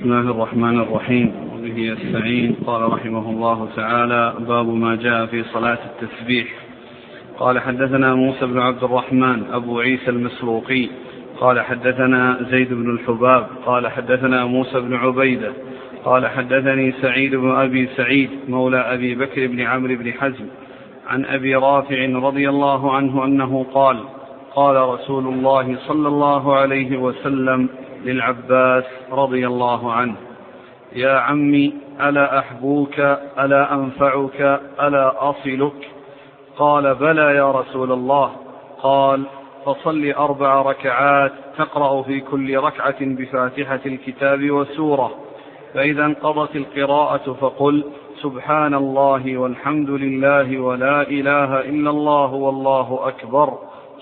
بسم الله الرحمن الرحيم، وبه يستعين. قال رحمه الله تعالى: باب ما جاء في صلاة التسبيح. قال: حدثنا موسى بن عبد الرحمن أبو عيسى المسروقي قال: حدثنا زيد بن الحباب قال: حدثنا موسى بن عبيدة قال: حدثني سعيد بن أبي سعيد مولى أبي بكر بن عمرو بن حزم عن أبي رافع رضي الله عنه أنه قال: قال رسول الله صلى الله عليه وسلم للعباس رضي الله عنه: يا عمي، ألا أحبوك، ألا أنفعك، ألا أصلك؟ قال: بلى يا رسول الله. قال: فصل 4 ركعات تقرأ في كل ركعة بفاتحة الكتاب وسورة، فإذا انقضت القراءة فقل: سبحان الله والحمد لله ولا إله إلا الله والله أكبر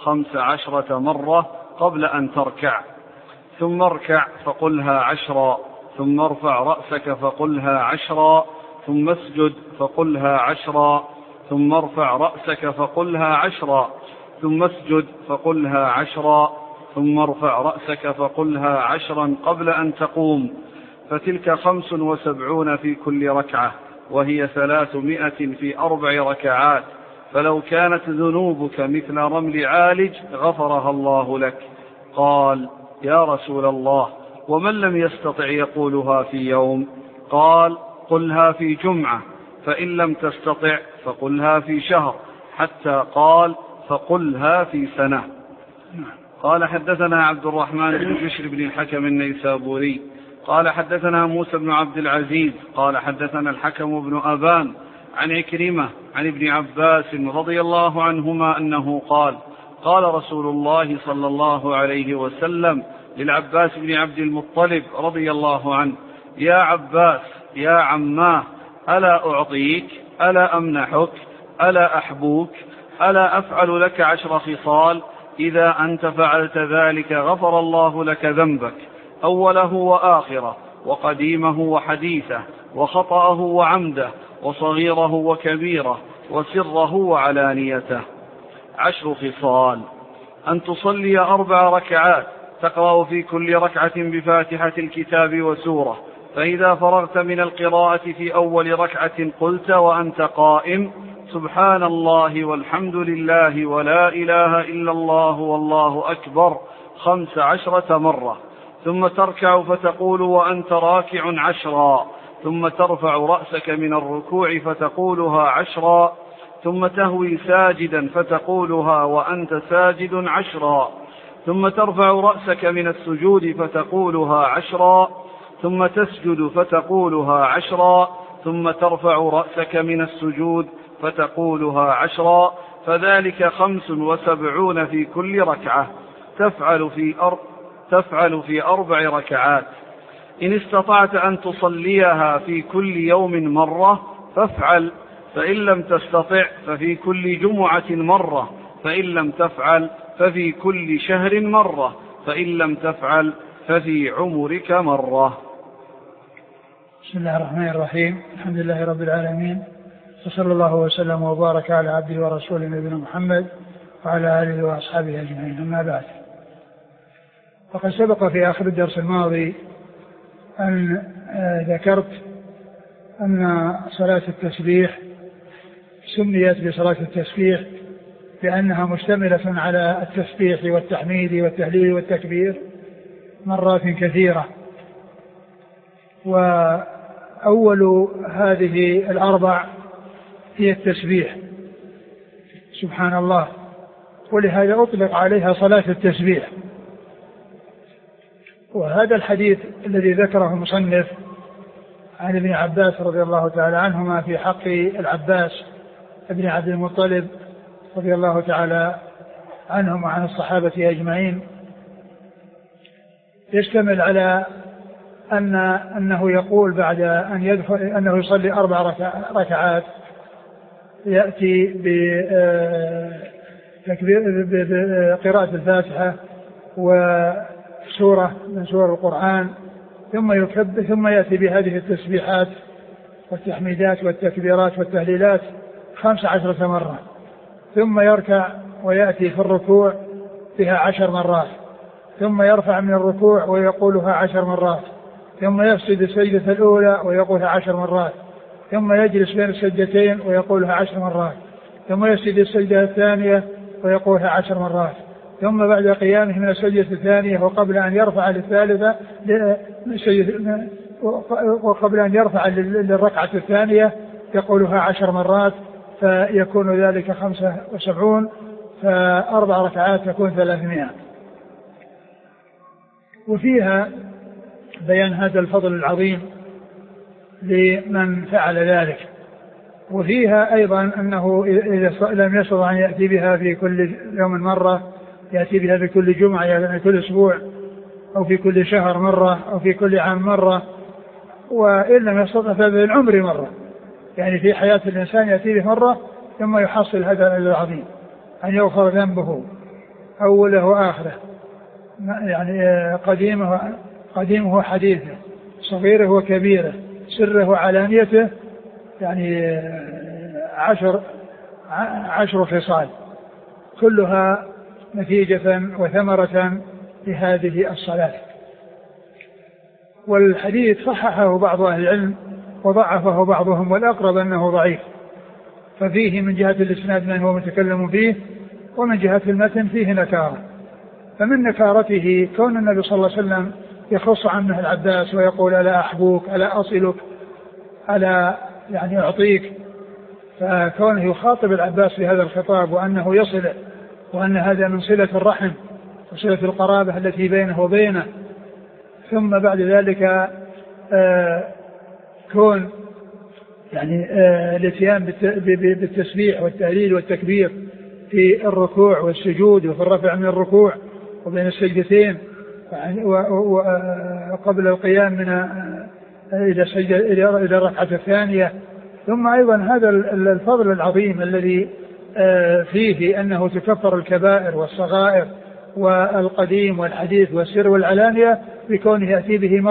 15 مرة قبل أن تركع، ثم اركع فقلها 10، ثم ارفع رأسك فقلها 10، ثم اسجد فقلها 10، ثم ارفع رأسك فقلها 10، ثم اسجد فقلها 10، ثم ارفع رأسك فقلها 10 قبل أن تقوم، فتلك 75 في كل ركعة، وهي 300 في 4 ركعات، فلو كانت ذنوبك مثل رمل عالج غفرها الله لك. قال: يا رسول الله، ومن لم يستطع يقولها في يوم؟ قال: قلها في جمعة، فإن لم تستطع فقلها في شهر، حتى قال: فقلها في سنة. قال: حدثنا عبد الرحمن بن بشر بن الحكم النيسابوري قال: حدثنا موسى بن عبد العزيز قال: حدثنا الحكم بن أبان عن عكرمة عن ابن عباس رضي الله عنهما أنه قال: قال رسول الله صلى الله عليه وسلم للعباس بن عبد المطلب رضي الله عنه: يا عباس، يا عماه، ألا أعطيك، ألا أمنحك، ألا أحبوك، ألا أفعل لك 10 خصال، إذا أنت فعلت ذلك غفر الله لك ذنبك، أوله وآخره، وقديمه وحديثه، وخطأه وعمده، وصغيره وكبيره، وسره وعلانيته. 10 خصال: أن تصلي 4 ركعات تقرأ في كل ركعة بفاتحة الكتاب وسورة، فإذا فرغت من القراءة في أول ركعة قلت وأنت قائم: سبحان الله والحمد لله ولا إله إلا الله والله أكبر 15 مرة، ثم تركع فتقول وأنت راكع 10، ثم ترفع رأسك من الركوع فتقولها 10، ثم تهوي ساجدا فتقولها وأنت ساجد 10، ثم ترفع رأسك من السجود فتقولها 10، ثم تسجد فتقولها 10، ثم ترفع رأسك من السجود فتقولها 10، فذلك 75 في كل ركعة، تفعل في 4 ركعات. إن استطعت أن تصليها في كل يوم مرة فافعل، فإن لم تستطع ففي كل جمعة مرة، فإن لم تفعل ففي كل شهر مرة، فإن لم تفعل ففي عمرك مرة. بسم الله الرحمن الرحيم. الحمد لله رب العالمين، وصلى الله وسلم وبارك على عبده ورسوله نبينا محمد وعلى آله وأصحابه أجمعين، أما بعد. فقد سبق في آخر الدرس الماضي أن ذكرت أن صلاة التسبيح سميت بصلاة التسبيح لأنها مشتملة على التسبيح والتحميد والتهليل والتكبير مرات كثيرة، وأول هذه 4 هي التسبيح سبحان الله، ولهذا أطلق عليها صلاة التسبيح. وهذا الحديث الذي ذكره المصنف عن ابن عباس رضي الله تعالى عنهما في حق العباس ابن عبد المطلب رضي الله تعالى عنهم وعن الصحابة أجمعين يشتمل على أنه يقول بعد أن يدخل أنه يصلي 4 ركعات يأتي بقراءة الفاتحة وسورة من سور القرآن، ثم يأتي بهذه التسبيحات والتحميدات والتكبيرات والتهليلات 15 مرة، ثم يركع ويأتي في الركوع بها 10 مرات، ثم يرفع من الركوع ويقولها 10 مرات، ثم يسجد السجدة الأولى ويقولها 10 مرات، ثم يجلس بين السجدتين ويقولها 10 مرات، ثم يسجد السجدة الثانية ويقولها 10 مرات، ثم بعد قيامه من السجدة الثانية وقبل أن يرفع للثالثة وقبل أن يرفع للركعة الثانية يقولها 10 مرات، فيكون ذلك 75، ف4 ركعات تكون 300. وفيها بيان هذا الفضل العظيم لمن فعل ذلك. وفيها أيضا أنه إذا لم يستطع أن يأتي بها في كل يوم مرة، يأتي بها في كل جمعة، يعني في كل أسبوع، أو في كل شهر مرة، أو في كل عام مرة، وإن لم يستطع ففي العمر مرة، يعني في حياة الإنسان يأتي به مرة ثم يحصل هذا العظيم، أن يغفر ذنبه أوله وآخره، يعني قديمه وحديثه، صغيره وكبيره، سره وعلانيته، يعني 10 خصال كلها نتيجة وثمرة لهذه الصلاة. والحديث صححه بعض أهل العلم وضعفه بعضهم، والأقرب أنه ضعيف، ففيه من جهة الإسناد من هو متكلم فيه، ومن جهة المتن فيه نكارة. فمن نكارته كون النبي صلى الله عليه وسلم يخص عنه العباس ويقول ألا أحبوك، ألا أصلك، ألا يعني أعطيك، فكونه يخاطب العباس بهذا الخطاب وأنه يصل، وأن هذا من صلة الرحم وصلة القرابة التي بينه وبينه. ثم بعد ذلك كون يعني الاتيان بالتسبيح والتهليل والتكبير في الركوع والسجود وفي الرفع من الركوع وبين السجدتين وقبل القيام من إلى الركعة الثانية. ثم أيضا هذا الفضل العظيم الذي فيه أنه تكفر الكبائر والصغائر والقديم والحديث والسر والعلانية بكونه يأتي به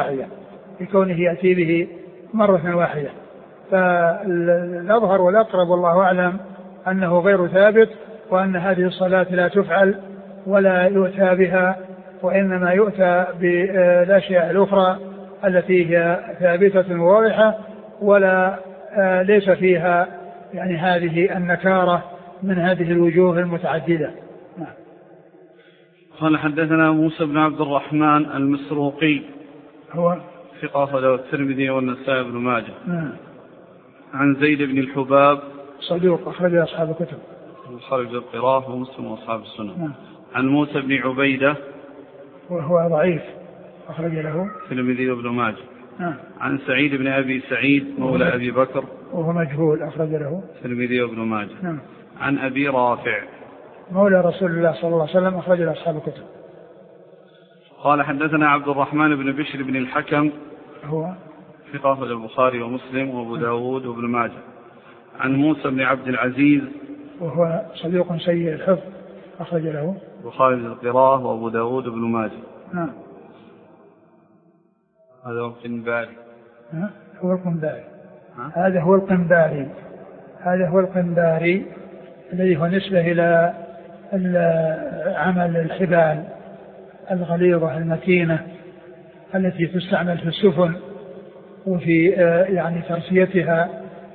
مرة واحدة. فالأظهر والأقرب والله أعلم أنه غير ثابت، وأن هذه الصلاة لا تفعل ولا يؤتى بها، وإنما يؤتى بالأشياء الأخرى التي هي ثابتة واضحة ولا ليس فيها يعني هذه النكارة من هذه الوجوه المتعددة. قال حدثنا موسى بن عبد الرحمن المسروقي، هو ثقة أخرجه الترمذي والنسائي بن ماجه. عن زيد بن الحباب، صدوق أخرج أصحاب الكتب، خرج القراءة ومسلم وأصحاب السنة. عن موسى بن عبيدة، وهو ضعيف، أخرج له الترمذي وابن ماجه. عن سعيد بن أبي سعيد مولى أبي بكر، وهو مجهول، أخرج له الترمذي وابن ماجه. عن أبي رافع مولى رسول الله صلى الله عليه وسلم، أخرج له أصحاب الكتب. قال حدثنا عبد الرحمن بن بشر بن الحكم، هو ثقة أخرج البخاري ومسلم وأبو داود وابن ماجه. عن موسى بن عبد العزيز، وهو صديق سيء الحفظ، أخرج له البخاري القراءة وأبو داود وابن ماجه. هذا هو القنباري. هذا هو القنباري الذي هو نسبة إلى عمل الحبال الغليظة المتينة التي تستعمل في السفن وفي يعني ترسيتها،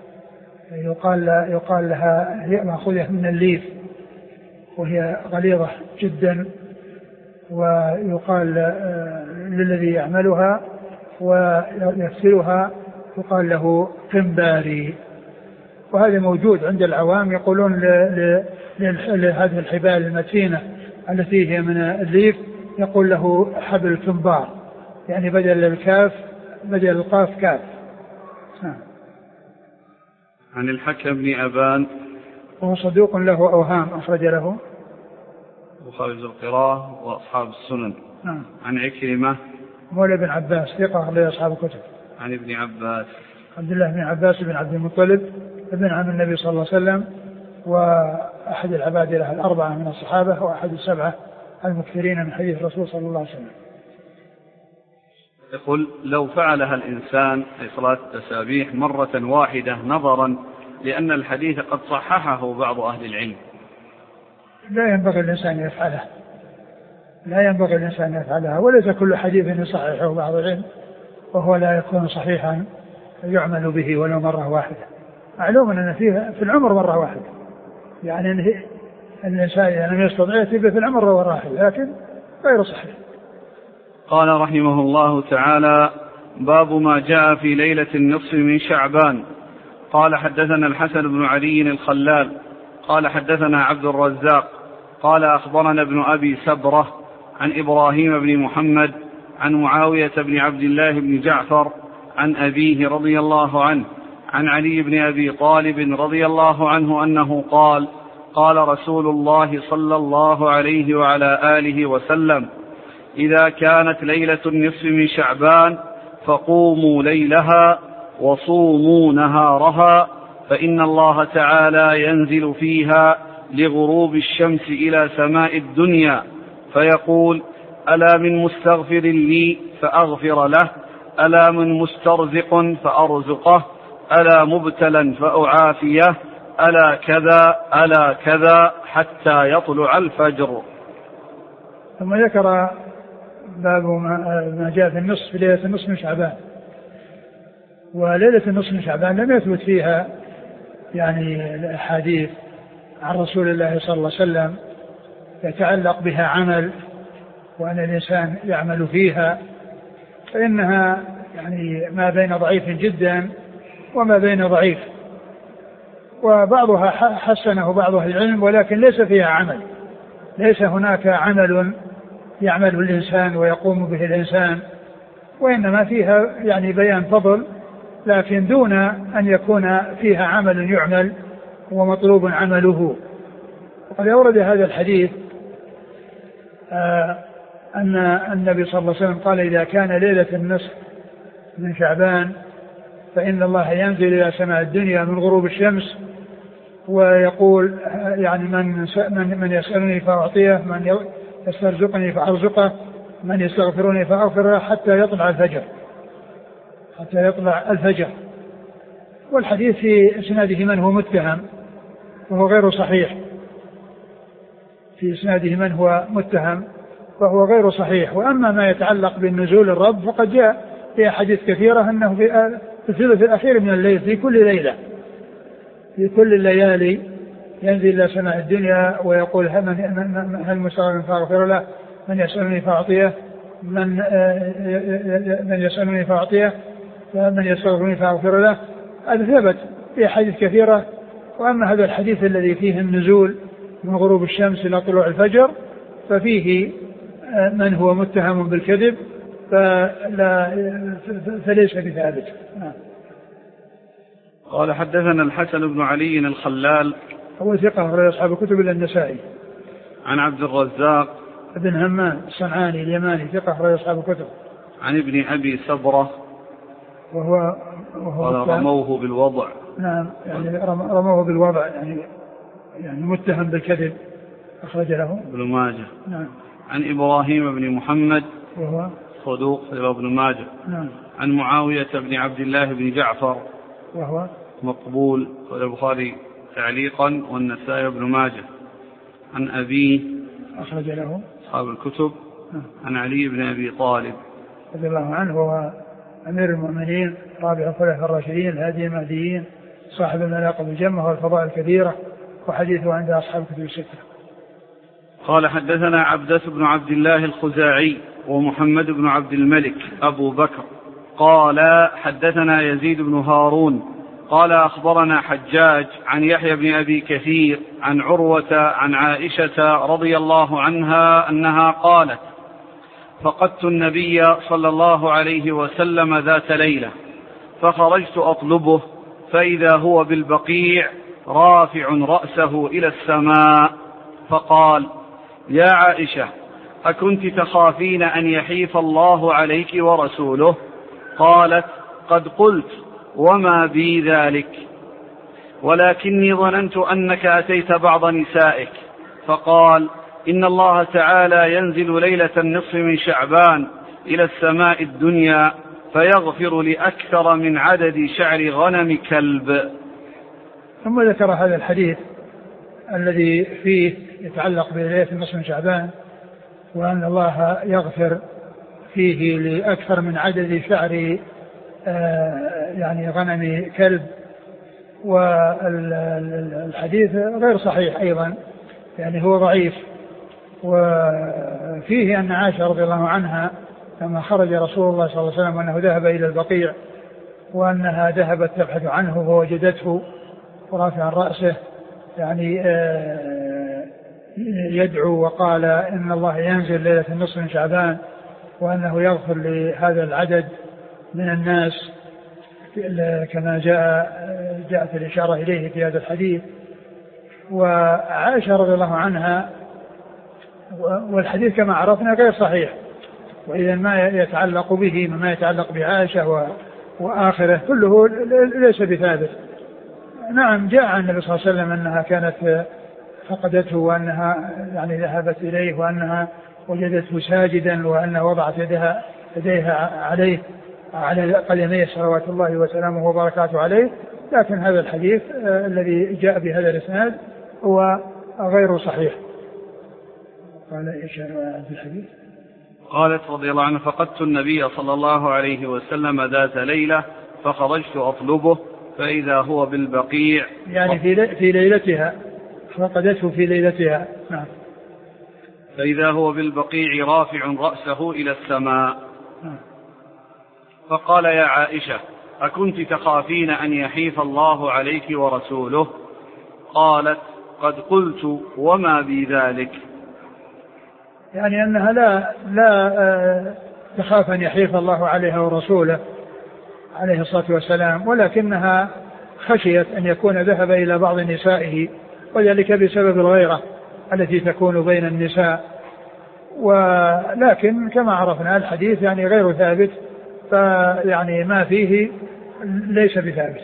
يقال لها هي مأخوذة من الليف، وهي غليظة جدا، ويقال للذي يعملها ويغسلها يقال له قنباري. وهذا موجود عند العوام، يقولون لهذه الحبال المتينة التي هي من الليف يقول له حبل الكنبار، يعني بدل القاف كاف. عن الحكم بن أبان، وهو صدوق له أوهام، أخرج له وخارج القراءة وأصحاب السنن. عن عكرمة مولى بن عباس، ثقة لأصحاب الكتب. عن ابن عباس عبد الله بن عباس بن عبد المطلب ابن عم النبي صلى الله عليه وسلم، وأحد العبادلة الأربعة من الصحابة، وأحد السبعة المكثرين من حديث الرسول صلى الله عليه وسلم. يقول لو فعلها الإنسان في صلاة التسابيح مرة واحدة نظرا لأن الحديث قد صححه بعض أهل العلم، لا ينبغي الإنسان يفعلها، وليس كل حديث يصححه بعض العلم، وهو لا يكون صحيحا يعمل به ولو مرة واحدة. معلوم أن فيه في العمر مرة واحدة، يعني أن الإنسان إذا لم يستطع يتبه في العمر مرة واحدة، لكن غير صحيح. قال رحمه الله تعالى: باب ما جاء في ليلة النصف من شعبان. قال حدثنا الحسن بن علي الخلال قال حدثنا عبد الرزاق قال أخبرنا ابن أبي سبرة عن إبراهيم بن محمد عن معاوية بن عبد الله بن جعفر عن أبيه رضي الله عنه عن علي بن أبي طالب رضي الله عنه أنه قال: قال رسول الله صلى الله عليه وعلى آله وسلم: إذا كانت ليلة النصف من شعبان فقوموا ليلها وصوموا نهارها، فإن الله تعالى ينزل فيها لغروب الشمس إلى سماء الدنيا فيقول: ألا من مستغفر لي فأغفر له، ألا من مسترزق فأرزقه، ألا مبتلا فأعافيه، ألا كذا ألا كذا حتى يطلع الفجر. ثم ذكر باب ما جاء في النصف في ليلة النصف من شعبان. وليلة النصف من شعبان لم يثبت فيها يعني الأحاديث عن رسول الله صلى الله عليه وسلم يتعلق بها عمل وأن الإنسان يعمل فيها، فإنها يعني ما بين ضعيف جدا وما بين ضعيف، وبعضها حسنه بعض أهل العلم، ولكن ليس فيها عمل، ليس هناك عمل يعمل الإنسان ويقوم به الإنسان، وإنما فيها يعني بيان فضل، لكن دون أن يكون فيها عمل يعمل ومطلوب عمله. وقد أورد هذا الحديث أن النبي صلى الله عليه وسلم قال: إذا كان ليلة النصف من شعبان فإن الله ينزل إلى سماء الدنيا من غروب الشمس ويقول يعني من يسألني فأعطيه، من يسترزقني فأرزقه، من يستغفرني فأغفر له، حتى يطلع الفجر. والحديث في إسناده من هو متهم وهو غير صحيح، في إسناده من هو متهم وهو غير صحيح. وأما ما يتعلق بالنزول الرب فقد جاء في أحاديث كثيرة أنه في الثلث الأخير من الليل في كل ليلة، في كل الليالي ينزل إلى سماء الدنيا ويقول: هل مستغفر فأغفر له، من يسألني فأعطيه، من يسألني فأعطيه، من يستغفرني فأغفر له. هذا ثبت في أحاديث كثيرة. وأما هذا الحديث الذي فيه النزول من غروب الشمس إلى طلوع الفجر ففيه من هو متهم بالكذب فليس بثابت. قال حدثنا الحسن بن علي الخلال هو ثقة أخرج أصحاب الكتب إلا النسائي. عن عبد الرزاق بن همام الصنعاني اليماني ثقة أخرج أصحاب الكتب. عن ابن أبي سبرة وهو رموه بالوضع. نعم، يعني رموه بالوضع، يعني متهم بالكذب، أخرج له ابن ماجه. نعم. عن إبراهيم بن محمد وهو صدوق ابن ماجه. نعم. عن معاوية بن عبد الله بن جعفر وهو مقبول البخاري تعليقا والنسائي بن ماجه. عن أبيه أخرج له أصحاب الكتب. عن علي بن أبي طالب رضي الله عنه، وهو أمير المؤمنين رابع الخلفاء الراشدين الهادي المهديين صاحب المناقب الجمة والفضائل الكبيرة، وحديثه عند أصحاب الكتب الستة. قال حدثنا عبدة بن عبد الله الخزاعي ومحمد بن عبد الملك أبو بكر قال حدثنا يزيد بن هارون قال أخبرنا حجاج عن يحيى بن أبي كثير عن عروة عن عائشة رضي الله عنها أنها قالت: فقدت النبي صلى الله عليه وسلم ذات ليلة فخرجت أطلبه فإذا هو بالبقيع رافع رأسه إلى السماء، فقال: يا عائشة، أكنت تخافين أن يحيف الله عليك ورسوله؟ قالت: قد قلت، وما بي ذلك، ولكني ظننت أنك أتيت بعض نسائك. فقال: إن الله تعالى ينزل ليلة النصف من شعبان إلى السماء الدنيا فيغفر لأكثر من عدد شعر غنم كلب. ثم ذكر هذا الحديث الذي فيه يتعلق بليلة النصف من شعبان، وأن الله يغفر فيه لأكثر من عدد شعر يعني غنم كلب. والحديث غير صحيح أيضا، يعني هو ضعيف. وفيه أن عائشة رضي الله عنها لما خرج رسول الله صلى الله عليه وسلم وأنه ذهب إلى البقيع وأنها ذهبت تبحث عنه فوجدته رافعا رأسه يعني يدعو وقال إن الله ينزل ليلة النصف من شعبان وأنه يغفر لهذا العدد من الناس كما جاءت الإشارة إليه في هذا الحديث. وعائشة رضي الله عنها، والحديث كما عرفنا غير صحيح، وإذا ما يتعلق به مما يتعلق بعائشة وآخره كله ليس بثابت. نعم جاء عن النبي صلى الله عليه وسلم أنها كانت فقدته وأنها يعني ذهبت إليه وأنها وجدته ساجدا وأنها وضعت يديها عليه على قدميه صلوات الله وسلامه وبركاته عليه، لكن هذا الحديث الذي جاء بهذا الإسناد هو غير صحيح. قال إيش في الحديث؟ قالت رضي الله عنها: فقدت النبي صلى الله عليه وسلم ذات ليلة فخرجت أطلبه فإذا هو بالبقيع، يعني في ليلتها، فقدته في ليلتها. نعم. فإذا هو بالبقيع رافع رأسه إلى السماء. فقال: يا عائشة أكنت تخافين أن يحيف الله عليك ورسوله؟ قالت: قد قلت وما بي ذلك. يعني أنها لا تخاف أن يحيف الله عليها ورسوله عليه الصلاة والسلام، ولكنها خشيت أن يكون ذهب إلى بعض نسائه، وذلك بسبب الغيرة التي تكون بين النساء. ولكن كما عرفنا الحديث يعني غير ثابت، فيعني ما فيه ليس بثابت.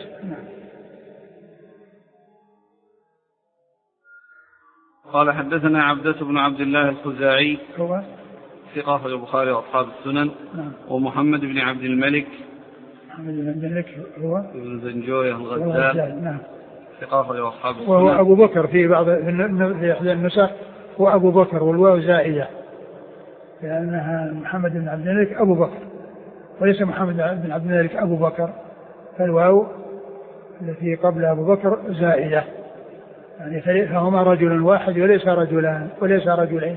قال: حدثنا عبدة بن عبد الله الخزاعي هو ثقة أخرجه البخاري وأصحاب السنن. ومحمد بن عبد الملك هو ابن زنجويه الغزال ثقة أخرجه أصحاب السنن. وهو أبو بكر في بعض في إحدى النسخ هو أبو بكر والواو زائدة، لأنها محمد بن عبد الملك أبو بكر وليس محمد بن عبد الملك أبو بكر، فالواو التي قبل أبو بكر زائدة، يعني فهما رجل واحد وليس رجلان وليس رجلين.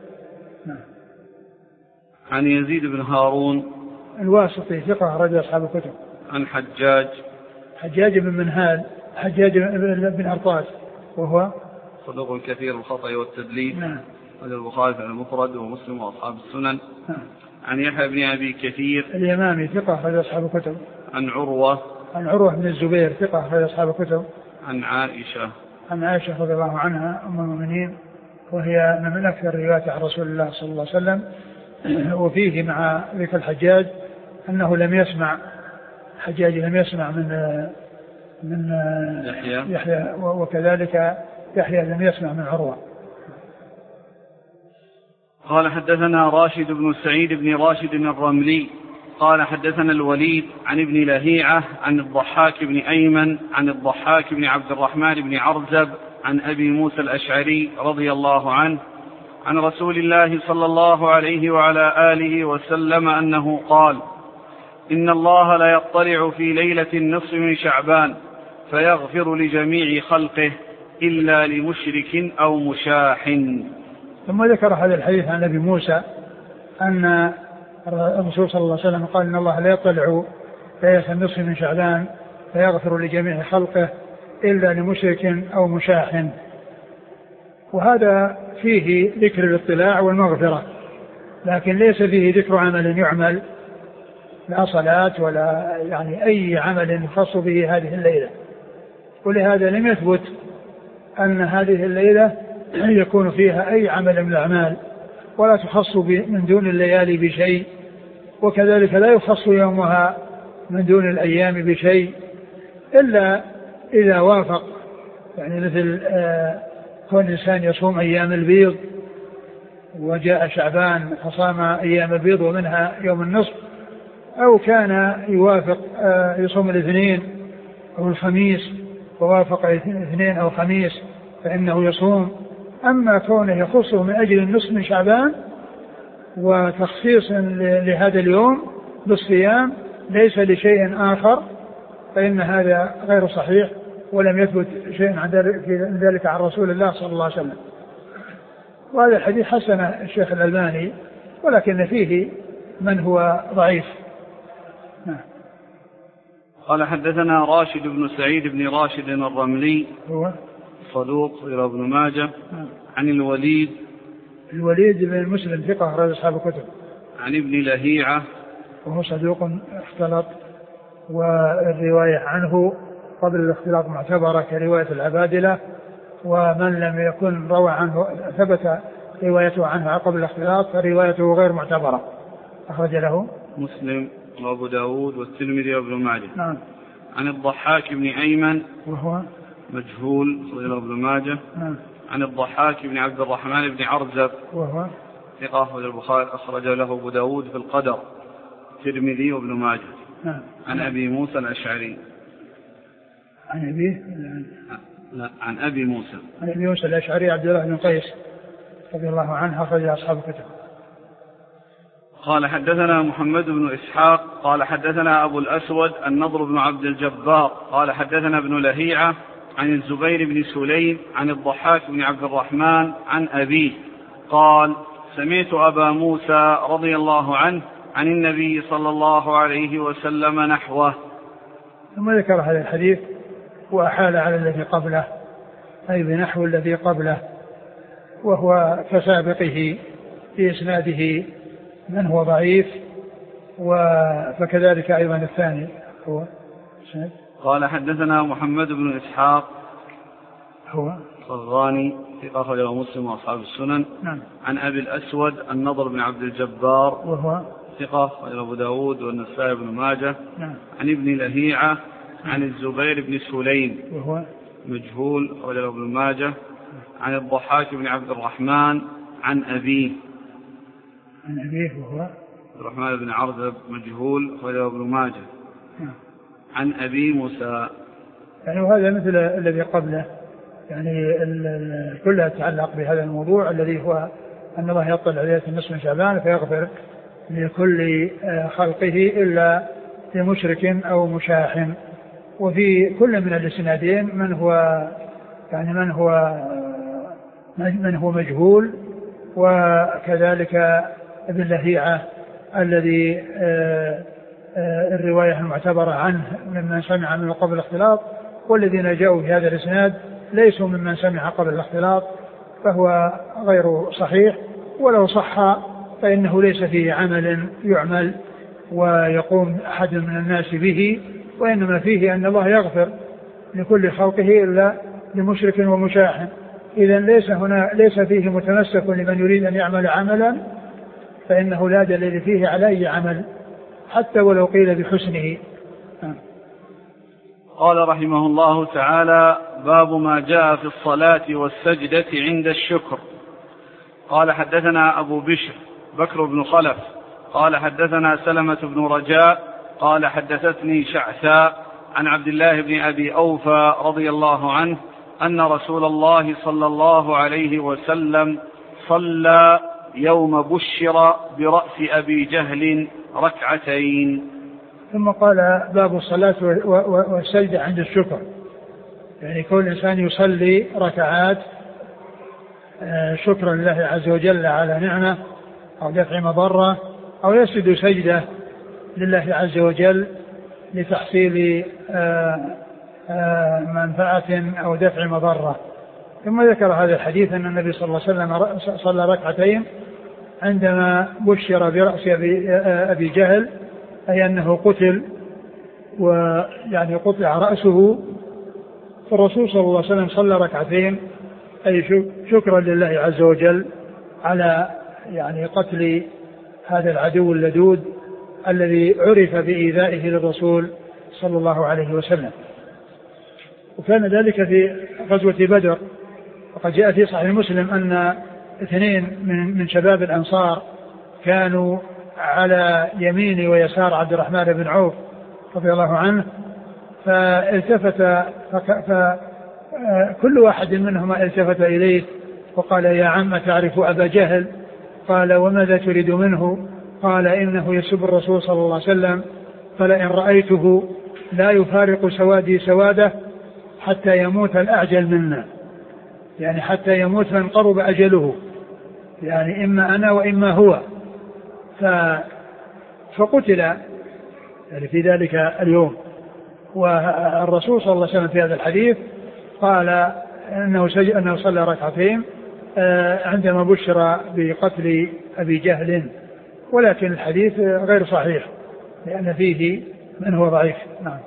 عن يزيد بن هارون الواسطي ثقة رجل أصحاب الكتب. عن حجاج بن منهال حجاج بن أرطاس وهو صدوق كثير الخطأ والتدليس. هذا البخاري في المفرد ومسلم وأصحاب السنن. عن يحيى بن أبي كثير اليمامي ثقة رجل أصحاب الكتب. عن عروة بن الزبير ثقة رجل أصحاب الكتب. عن عائشة رضي الله عنها أم المؤمنين، وهي من أكثر روايات عن رسول الله صلى الله عليه وسلم. وفيه مع ذكر الحجاج أنه لم يسمع من يحيى وكذلك يحيى لم يسمع من عروة. قال: حدثنا راشد بن سعيد بن راشد الرملي قال: حدثنا الوليد عن ابن لهيعة عن الضحاك بن أيمن عن الضحاك بن عبد الرحمن بن عرزب عن أبي موسى الأشعري رضي الله عنه عن رسول الله صلى الله عليه وعلى آله وسلم أنه قال: إن الله لا يطلع في ليلة النصف من شعبان فيغفر لجميع خلقه إلا لمشرك أو مشاح. ثم ذكر هذا الحديث عن أبي موسى أن الرسول صلى الله عليه وسلم قال: إن الله لا يطلع ليلة النصف من شعبان فيغفر لجميع خلقه إلا لمشرك أو مشاح. وهذا فيه ذكر الاطلاع والمغفرة، لكن ليس فيه ذكر عمل يعمل، لا صلاة ولا يعني أي عمل يخص به هذه الليلة. ولهذا لم يثبت أن هذه الليلة يكون فيها أي عمل من الأعمال، ولا تخص من دون الليالي بشيء، وكذلك لا يخص يومها من دون الأيام بشيء، إلا إذا وافق، يعني مثل كون الإنسان يصوم أيام البيض وجاء شعبان فصام أيام البيض ومنها يوم النصف، أو كان يوافق يصوم الاثنين أو الخميس ووافق اثنين أو خميس فإنه يصوم. أما كونه يخصه من أجل النصف من شعبان وتخصيص لهذا اليوم بالصيام ليس لشيء آخر فإن هذا غير صحيح، ولم يثبت شيء عن ذلك عن رسول الله صلى الله عليه وسلم. وهذا الحديث حسنه الشيخ الألباني، ولكن فيه من هو ضعيف. قال حدثنا راشد بن سعيد بن راشد الرملي هو صدوق إلى ابن ماجه عن الوليد بن مسلم ثقة أخرج أصحاب الكتب. عن ابن لهيعة وهو صدوق اختلط، والرواية عنه قبل الاختلاط معتبرة كرواية العبادلة، ومن لم يكن روى عنه ثبت روايته عنه قبل الاختلاط فروايته غير معتبرة. أخرج له مسلم وأبو داود والترمذي وابن ماجه. نعم. عن الضحاك بن أيمن وهو مجهول إلى ابن ماجه. نعم. عن الضحاك بن عبد الرحمن بن عرزب وهو ثقة البخاري أخرج له أبو داود في القدر الترمذي وابن ماجه. نعم. عن أبي موسى الأشعري. عن أبيه؟ لا، عن أبي موسى. عن أبي موسى الأشعري عبد الله بن قيس رضي الله عنه أخرج أصحاب الكتب. قال حدثنا محمد بن إسحاق قال حدثنا أبو الأسود النضر بن عبد الجبار قال حدثنا ابن لهيعة عن الزبير بن سليم عن الضحاك بن عبد الرحمن عن أبيه قال سمعت أبا موسى رضي الله عنه عن النبي صلى الله عليه وسلم نحوه. ثم ذكر هذا الحديث وأحال على الذي قبله، أي بنحو الذي قبله، وهو كسابقه في إسناده من هو ضعيف، فكذلك أيضا الثاني هو سند. قال حدثنا محمد بن إسحاق هو صغاني ثقة أخرجه مسلم وأصحاب السنن. نعم. عن أبي الأسود النضر بن عبد الجبار وهو ثقة أخرجه أبو داود والنسائي بن ماجه. نعم. عن ابن لهيعة عن الزبير بن سليم وهو مجهول أخرجه ابن ماجه. عن الضحاك بن عبد الرحمن عن أبيه وهو عبد الرحمن بن عرزب مجهول أخرجه ابن ماجه. نعم. عن أبي موسى. يعني وهذا مثل الذي قبله، يعني كلها تتعلق بهذا الموضوع الذي هو أن الله يطلع ليلة النصف من شعبان فيغفر لكل خلقه إلا لمشرك أو مشاحن. وفي كل من الاسنادين من هو مجهول، وكذلك ابن لهيعة الذي الرواية المعتبرة عنه ممن سمع منه قبل الاختلاط، والذين جاءوا في هذا الاسناد ليسوا ممن سمع قبل الاختلاط، فهو غير صحيح. ولو صح فإنه ليس فيه عمل يعمل ويقوم أحد من الناس به، وإنما فيه أن الله يغفر لكل خلقه إلا لمشرك ومشاحن. إذن ليس فيه متمسك لمن يريد أن يعمل عملا، فإنه لا دليل فيه على أي عمل حتى ولو قيل بحسنه. قال رحمه الله تعالى باب ما جاء في الصلاة والسجدة عند الشكر. قال حدثنا أبو بشر بكر بن خلف قال حدثنا سلمة بن رجاء قال حدثتني شعثاء عن عبد الله بن أبي أوفى رضي الله عنه أن رسول الله صلى الله عليه وسلم صلى يوم بشر برأس أبي جهل ركعتين. ثم قال باب الصلاة والسجدة عند الشكر، يعني كل إنسان يصلي ركعات شكرا لله عز وجل على نعمة أو دفع مضرة، أو يسجد سجدة لله عز وجل لتحصيل منفعة أو دفع مضرة. ثم ذكر هذا الحديث أن النبي صلى الله عليه وسلم صلى ركعتين عندما بشر برأس أبي جهل، أي أنه قتل ويعني قطع رأسه، فالرسول صلى الله عليه وسلم صلى ركعتين أي شكرا لله عز وجل على يعني قتل هذا العدو اللدود الذي عرف بإيذائه للرسول صلى الله عليه وسلم. وكان ذلك في غزوة بدر، وقد جاء في صحيح مسلم أن 2 من شباب الأنصار كانوا على يمين ويسار عبد الرحمن بن عوف رضي الله عنه، فكل واحد منهما التفت إليه وقال يا عم تعرف أبا جهل؟ قال وماذا تريد منه؟ قال إنه يسب الرسول صلى الله عليه وسلم، فلئن رأيته لا يفارق سوادي سواده حتى يموت الأعجل منا، يعني حتى يموت من قرب أجله، يعني إما أنا وإما هو. فقتل يعني في ذلك اليوم. والرسول صلى الله عليه وسلم في هذا الحديث قال أنه صلى ركعتين عندما بشر بقتل أبي جهل، ولكن الحديث غير صحيح لأن فيه من هو ضعيف. نعم.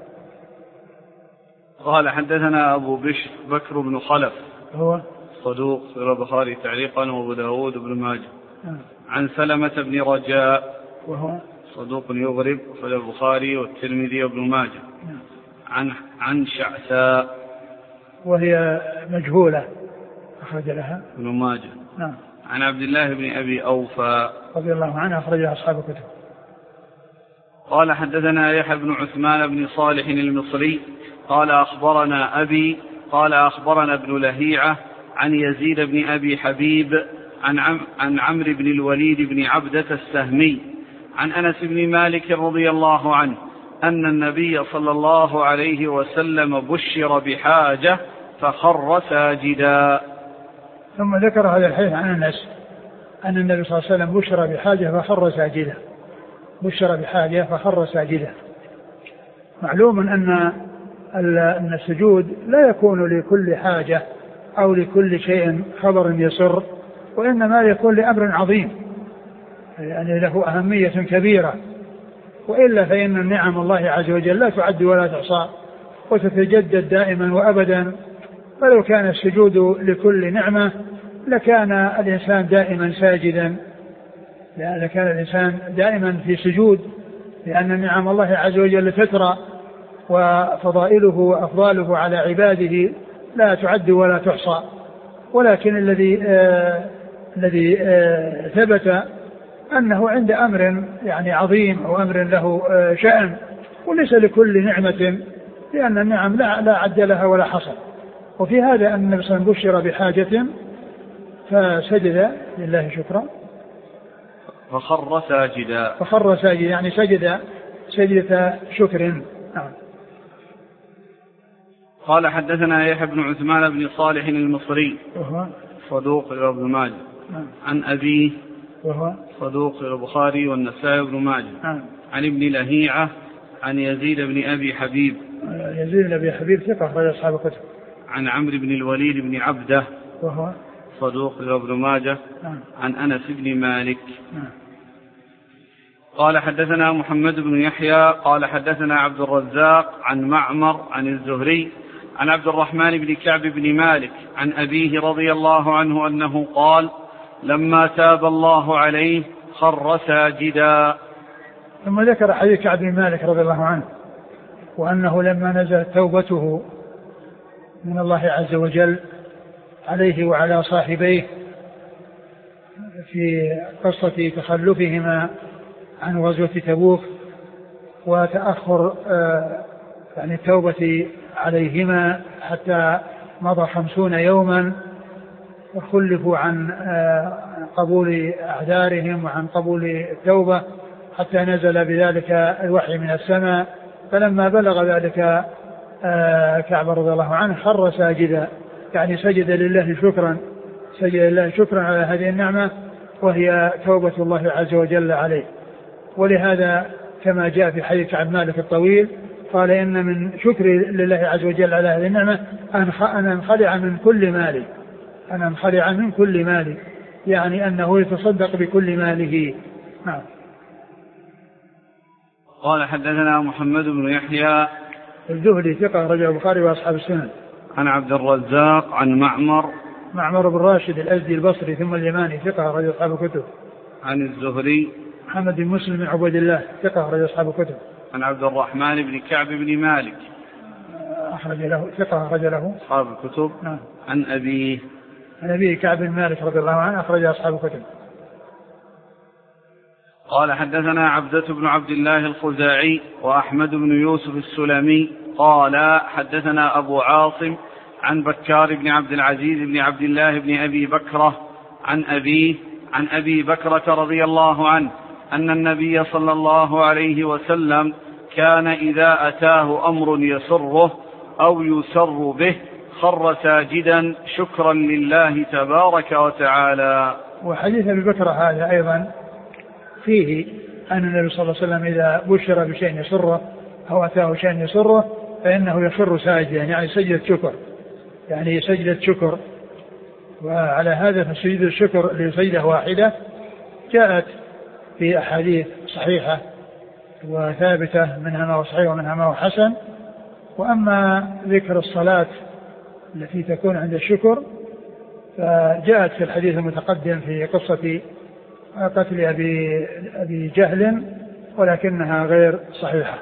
قال حدثنا أبو بشر بكر بن خلف هو صدوق في البخاري تعليقا وأبو داود بن ماجه. نعم. عن سلمة بن رجاء وهو صدوق يغرب في البخاري والترمذي وابن ماجه. نعم. عن شعثاء وهي مجهولة أخرج لها ابن ماجه. نعم. عن عبد الله بن أبي أوفى رضي الله عنه أخرجها أصحاب الكتب. قال حدثنا يحيى بن عثمان بن صالح المصري قال أخبرنا أبي قال أخبرنا ابن لهيعة عن يزيد بن أبي حبيب عن عمرو بن الوليد بن عبدة السهمي عن أنس بن مالك رضي الله عنه أن النبي صلى الله عليه وسلم بشر بحاجة فخر ساجدا. ثم ذكر هذا الحديث عن أنس أن النبي صلى الله عليه وسلم بشر بحاجة فخر ساجدا. بشر بحاجة فخر ساجدا. معلوم أن السجود لا يكون لكل حاجة أو لكل شيء خبر يسر، وإنما يكون لأمر عظيم يعني له أهمية كبيرة، وإلا فإن النعم الله عز وجل لا تعد ولا تحصى وتتجدد دائما وأبدا. فلو كان السجود لكل نعمة لكان الإنسان دائما ساجدا، لكان الإنسان دائما في سجود، لأن نعم الله عز وجل تترى وفضائله وأفضاله على عباده لا تعد ولا تحصى. ولكن الذي ثبت أنه عند أمر يعني عظيم أو أمر له شأن، وليس لكل نعمة، لأن النعم لا عد لها ولا حصر. وفي هذا أن النبي صلى الله عليه وسلم بشر بحاجة فسجد لله شكرا فخر ساجدا. فخر ساجدا يعني سجد سجدة شكر. نعم. قال حدثنا يحيى بن عثمان بن صالح المصري وهو صدوق ابن ماجه. نعم. عن أبيه وهو صدوق البخاري والنسائي بن ماجه. نعم. عن ابن لهيعة عن يزيد بن أبي حبيب. يزيد بن أبي حبيب ثقة أخرج أصحاب الكتب. عن عمرو بن الوليد بن عبدة وهو صدوق ابن ماجه. نعم. عن أنس بن مالك. نعم. قال حدثنا محمد بن يحيى قال حدثنا عبد الرزاق عن معمر عن الزهري عن عبد الرحمن بن كعب بن مالك عن أبيه رضي الله عنه أنه قال لما تاب الله عليه خر ساجدا. ثم ذكر حديث كعب بن مالك رضي الله عنه وأنه لما نزلت توبته من الله عز وجل عليه وعلى صاحبيه في قصة تخلفهما عن غزوة تبوك وتأخر يعني التوبة عليهما حتى مضى 50 يوما وخلفوا عن قبول أعذارهم وعن قبول التوبة حتى نزل بذلك الوحي من السماء. فلما بلغ ذلك كعب رضي الله عنه خر ساجدا يعني سجد لله شكرا، سجد لله شكرا على هذه النعمة وهي توبة الله عز وجل عليه. ولهذا كما جاء في حديث كعب مالك الطويل قال إن من شكر لله عز وجل على هذه النعمة أن أنخلع من كل مالي، أن أنخلع من كل مالي، يعني أنه يتصدق بكل ماله. نعم. قال حدثنا محمد بن يحيى الزهري ثقة رجع البخاري وأصحاب السنن. عن عبد الرزاق عن معمر بن راشد الأزدي البصري ثم اليماني ثقة رجع أصحاب الكتب. عن الزهري محمد بن مسلم بن عبد الله ثقة رجع أصحاب الكتب. عن عبد الرحمن بن كعب بن مالك أخرج له ثقة أخرج له أصحاب الكتب. نعم. عن أبيه كعب بن مالك رضي الله عنه أخرج أصحاب الكتب. قال حدثنا عبدة بن عبد الله الخزاعي وأحمد بن يوسف السلمي قال حدثنا أبو عاصم عن بكار بن عبد العزيز بن عبد الله بن أبي بكرة عن أبيه عن أبي بكرة رضي الله عنه أن النبي صلى الله عليه وسلم كان إذا أتاه أمر يسره أو يسر به خر ساجدا شكرا لله تبارك وتعالى. وحديث أبي بكرة هذا أيضا فيه أن النبي صلى الله عليه وسلم إذا بشر بشيء يسره أو أتاه شيء يسره فإنه يخر ساجدا، يعني سجدة شكر، يعني سجدة شكر. وعلى هذا فسجد الشكر لسجدة واحدة جاءت في أحاديث صحيحة وثابتة، منها ما هو صحيح ومنها ما هو حسن. وأما ذكر الصلاة التي تكون عند الشكر فجاءت في الحديث المتقدم في قصة قتل أبي جهل ولكنها غير صحيحة.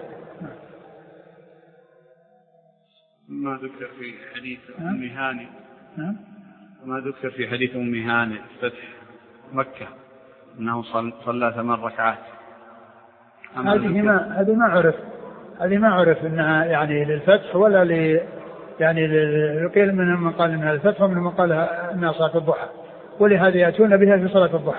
ما ذكر في حديث أم هانئ، ما ذكر في حديث أم هانئ فتح مكة أنه صلى 8 ركعات. هذه ما عرف أنها يعني للفتح ولا يعني يقيل من قال أنها للفتح ومن من قال أنها صلاة الضحى، ولهذا يأتون بها في صلاة الضحى.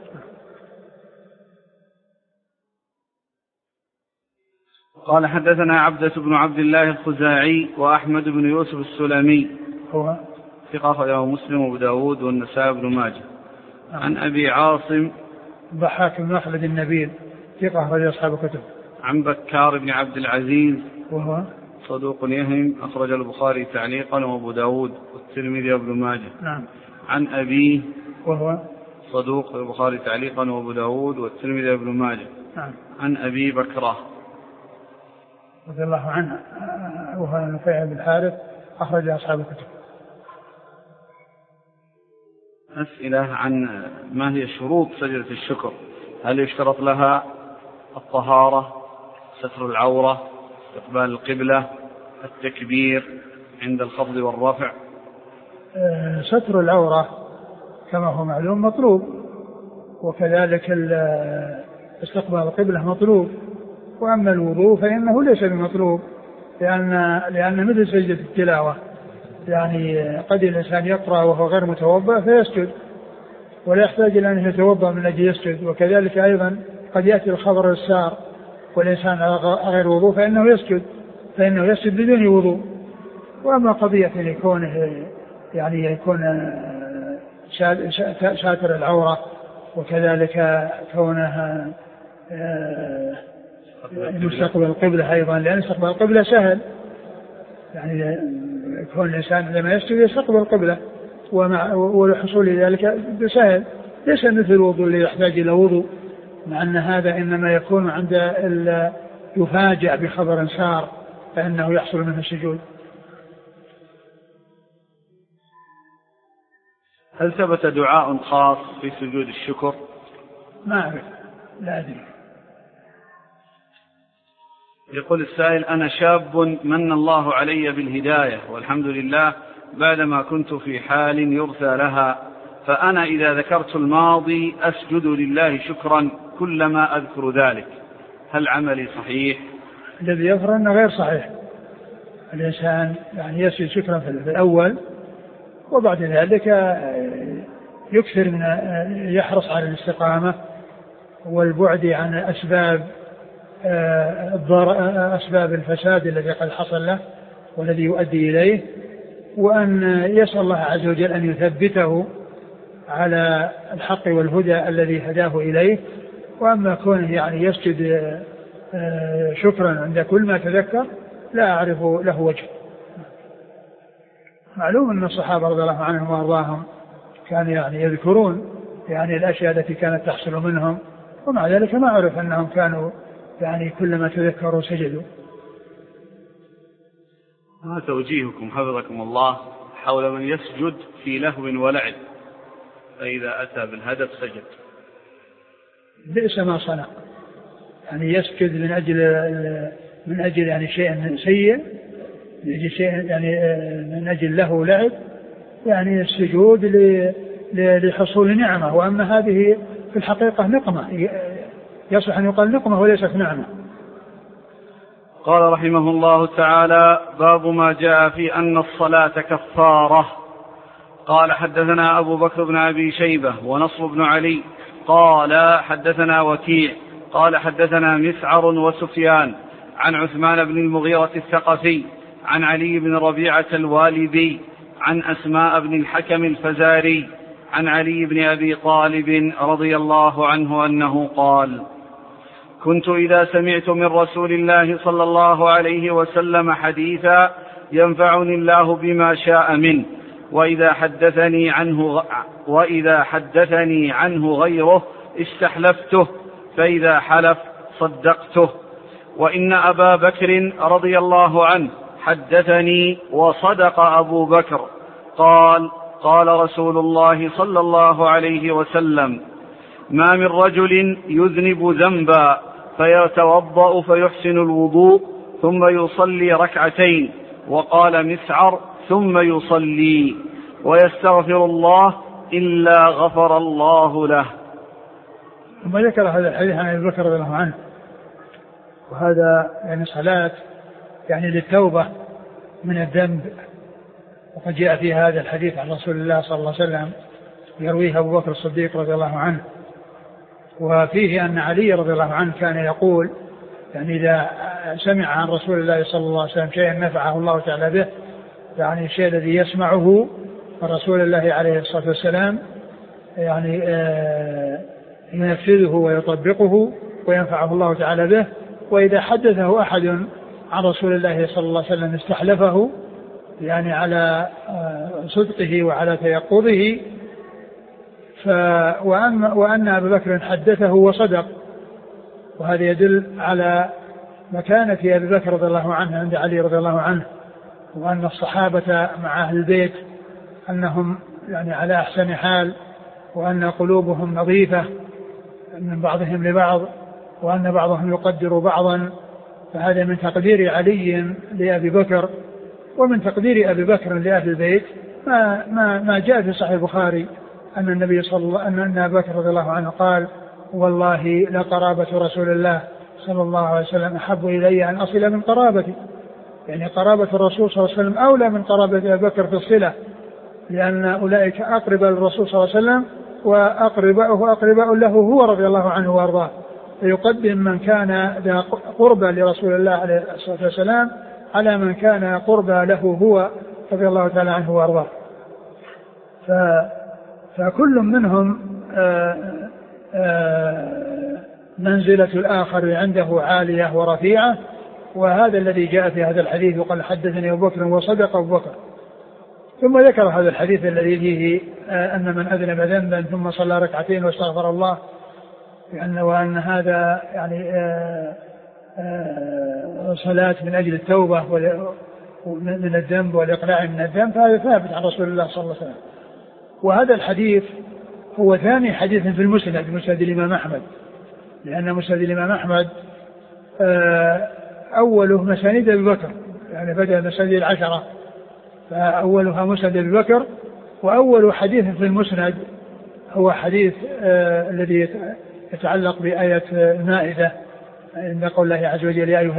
قال حدثنا عبدة بن عبد الله الخزاعي وأحمد بن يوسف السلمي هو ثقة أخرجه مسلم وأبو داود والنسائي بن ماجه. عن أبي عاصم ضحاك بن مخلد النبيل ثقة أخرج أصحاب الكتب. عن بكار بن عبد العزيز وهو صدوق يهم أخرج البخاري تعليقا وأبو داود والترمذي وابن ماجه. نعم. عن أبيه وهو صدوق البخاري تعليقا وأبو داود والترمذي وابن ماجه. نعم. عن أبي بكرة رضي الله عنه وهو نفيع بن الحارث أخرج أصحاب الكتب. أسئلة عن ما هي شروط سجدة الشكر، هل يشترط لها الطهارة، ستر العورة، استقبال القبلة، التكبير عند الخفض والرفع؟ ستر العورة كما هو معلوم مطلوب، وكذلك استقبال القبلة مطلوب. وأما الوضوء فإنه ليس بمطلوب، لأن مثل سجدة التلاوة يعني قد الإنسان يقرأ وهو غير متوضأ فيسجد ولا يحتاج إلى أن يتوضأ من أجل يسجد. وكذلك أيضا قد يأتي الخبر السار والإنسان غير وضوء فإنه يسجد بدون وضوء. وأما قضية يكون ساتر العورة وكذلك كونها مستقبل القبلة أيضا، لأن استقبال القبلة سهل، يعني يكون الإنسان لما يسجد يستقبل القبلة ولحصول ذلك سهل، ليس مثل الوضوء اللي يحتاج إلى وضوء، مع أن هذا إنما يكون عند يفاجأ بخبر سار فإنه يحصل منه السجود. هل ثبت دعاء خاص في سجود الشكر؟ ما أعرف، لا أدري. يقول السائل: أنا شاب من الله علي بالهداية والحمد لله بعدما كنت في حال يرثى لها، فأنا إذا ذكرت الماضي أسجد لله شكرا كلما أذكر ذلك، هل عملي صحيح؟ الذي يظهر أنه غير صحيح. الإنسان يعني يسجد شكرا في الأول وبعد ذلك يكثر من يحرص على الاستقامة والبعد عن أسباب الفساد الذي قد حصل له والذي يؤدي إليه، وأن يسأل الله عز وجل أن يثبته على الحق والهدى الذي هداه إليه. وأما كونه يعني يسجد شكرا عند كل ما تذكر لا أعرف له وجه. معلوم أن الصحابة رضي الله عنهم وأرضاهم كانوا يعني يذكرون يعني الأشياء التي كانت تحصل منهم، ومع ذلك ما أعرف أنهم كانوا يعني كلما تذكروا سجدوا. ما توجيهكم حفظكم الله حول من يسجد في لهو ولعب فإذا أتى بالهدف سجد؟ بئس ما صنع، يعني يسجد من أجل يعني شيء سيء، يعني من أجل له ولعب، يعني السجود لحصول نعمة. وأما هذه في الحقيقة نقمة، يصح أن يقال نقمة وليست نعمة. قال رحمه الله تعالى: باب ما جاء في أن الصلاة كفارة. قال حدثنا أبو بكر بن أبي شيبة ونصر بن علي قال حدثنا وكيع قال حدثنا مسعر وسفيان عن عثمان بن المغيرة الثقفي عن علي بن ربيعة الوالبي عن أسماء بن الحكم الفزاري عن علي بن أبي طالب رضي الله عنه أنه قال: كنت إذا سمعت من رسول الله صلى الله عليه وسلم حديثا ينفعني الله بما شاء منه، وإذا حدثني عنه غيره استحلفته، فإذا حلف صدقته. وإن أبا بكر رضي الله عنه حدثني وصدق أبو بكر قال: قال رسول الله صلى الله عليه وسلم: ما من رجل يذنب ذنبا فيتوضأ فيحسن الوضوء ثم يصلي ركعتين، وقال مسعر: ثم يصلي ويستغفر الله إلا غفر الله له. ثم ذكر هذا الحديث عن أبي بكر رضي الله عنه، وهذا يعني صلاة يعني للتوبة من الذنب. وقد جاء في هذا الحديث عن رسول الله صلى الله عليه وسلم يرويه أبو بكر الصديق رضي الله عنه، وفيه أن علي رضي الله عنه كان يقول يعني إذا سمع عن رسول الله صلى الله عليه وسلم شيئا نفعه الله تعالى به، يعني الشيء الذي يسمعه من رسول الله عليه الصلاة والسلام يعني ينفذه ويطبقه وينفعه الله تعالى به. وإذا حدثه أحد عن رسول الله صلى الله عليه وسلم استحلفه يعني على صدقه وعلى تيقظه. وأن أبا بكر حدثه وصدق، وهذا يدل على مكانة أبي بكر رضي الله عنه عند علي رضي الله عنه، وأن الصحابة مع أهل البيت أنهم يعني على أحسن حال، وأن قلوبهم نظيفة من بعضهم لبعض، وأن بعضهم يقدر بعضا. فهذا من تقدير علي لأبي بكر، ومن تقدير أبي بكر لأهل البيت ما جاء في صحيح البخاري أن النبي أن أبي بكر رضي الله عنه قال: والله لقرابة رسول الله صلى الله عليه وسلم أحب إلي أن أصل من قرابتي. يعني قرابة الرسول صلى الله عليه وسلم أولى من قرابة أبي بكر في الصلة، لأن أولئك أقرب للرسول صلى الله عليه وسلم وأقرباء له هو رضي الله عنه وأرضاه، فيقدم من كان ذا قربى لرسول الله عليه الصلاة والسلام على من كان قربى له هو رضي الله تعالى عنه وأرضاه. فكل منهم منزلة الآخر عنده عالية ورفيعة. وهذا الذي جاء في هذا الحديث، وقال: حدثني أبو بكر وصدق أبو بكر. ثم ذكر هذا الحديث الذي فيه أن من أذنب ذنبا ثم صلى ركعتين واستغفر الله، وأن هذا يعني صلاة من أجل التوبة من الذنب والإقلاع من الذنب، فهذا ثابت عن رسول الله صلى الله عليه وسلم. وهذا الحديث هو ثاني حديث في المسند، مسند الإمام أحمد، لأن مسند الإمام أحمد أوله مسانيد أبي بكر، يعني بدأ مسانيد العشرة، فأولها مسند أبي بكر. وأول حديث في المسند هو حديث الذي يتعلق بآية المائدة عند قول الله عز وجل: يا أيها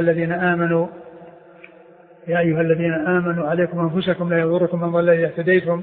الذين آمنوا عليكم أنفسكم لا يضركم من ضل إذا اهتديتم.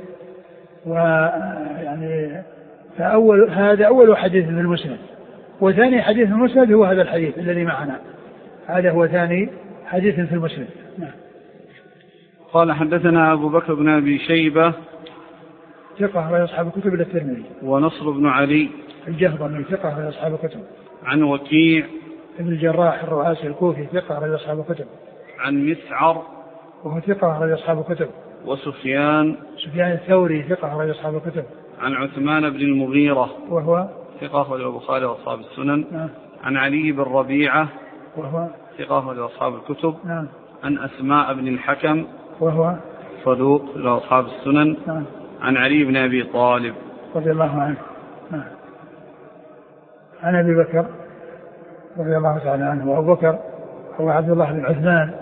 ويعني هذا أول حديث في المسند. وثاني حديث في المسند هو هذا الحديث الذي معنا، هذا هو ثاني حديث في المسند. نعم. قال: حدثنا أبو بكر بن أبي شيبة ثقة وهي أصحاب الكتب إلا الترمذي. ونصر بن علي الجهضمي ثقة وهي أصحاب الكتب. عن وكيع ابن الجراح الرؤاسي الكوفي ثقة وهي أصحاب الكتب. عن مسعر وهو ثقة وهي أصحاب الكتب. وسفيان الثوري ثقة وهي أصحاب الكتب. عن عثمان بن المغيرة وهو ثقة وهو البخاري وأصحاب السنن. عن علي بن ربيعة وهو ثقة وهو أصحاب الكتب. نعم. عن أسماء بن الحكم وهو صدوق وهو أصحاب السنن. نعم. عن علي بن أبي طالب رضي الله عنه. نعم. عن أبي بكر رضي الله تعالى عنه. وأبو بكر هو عبد الله بن عثمان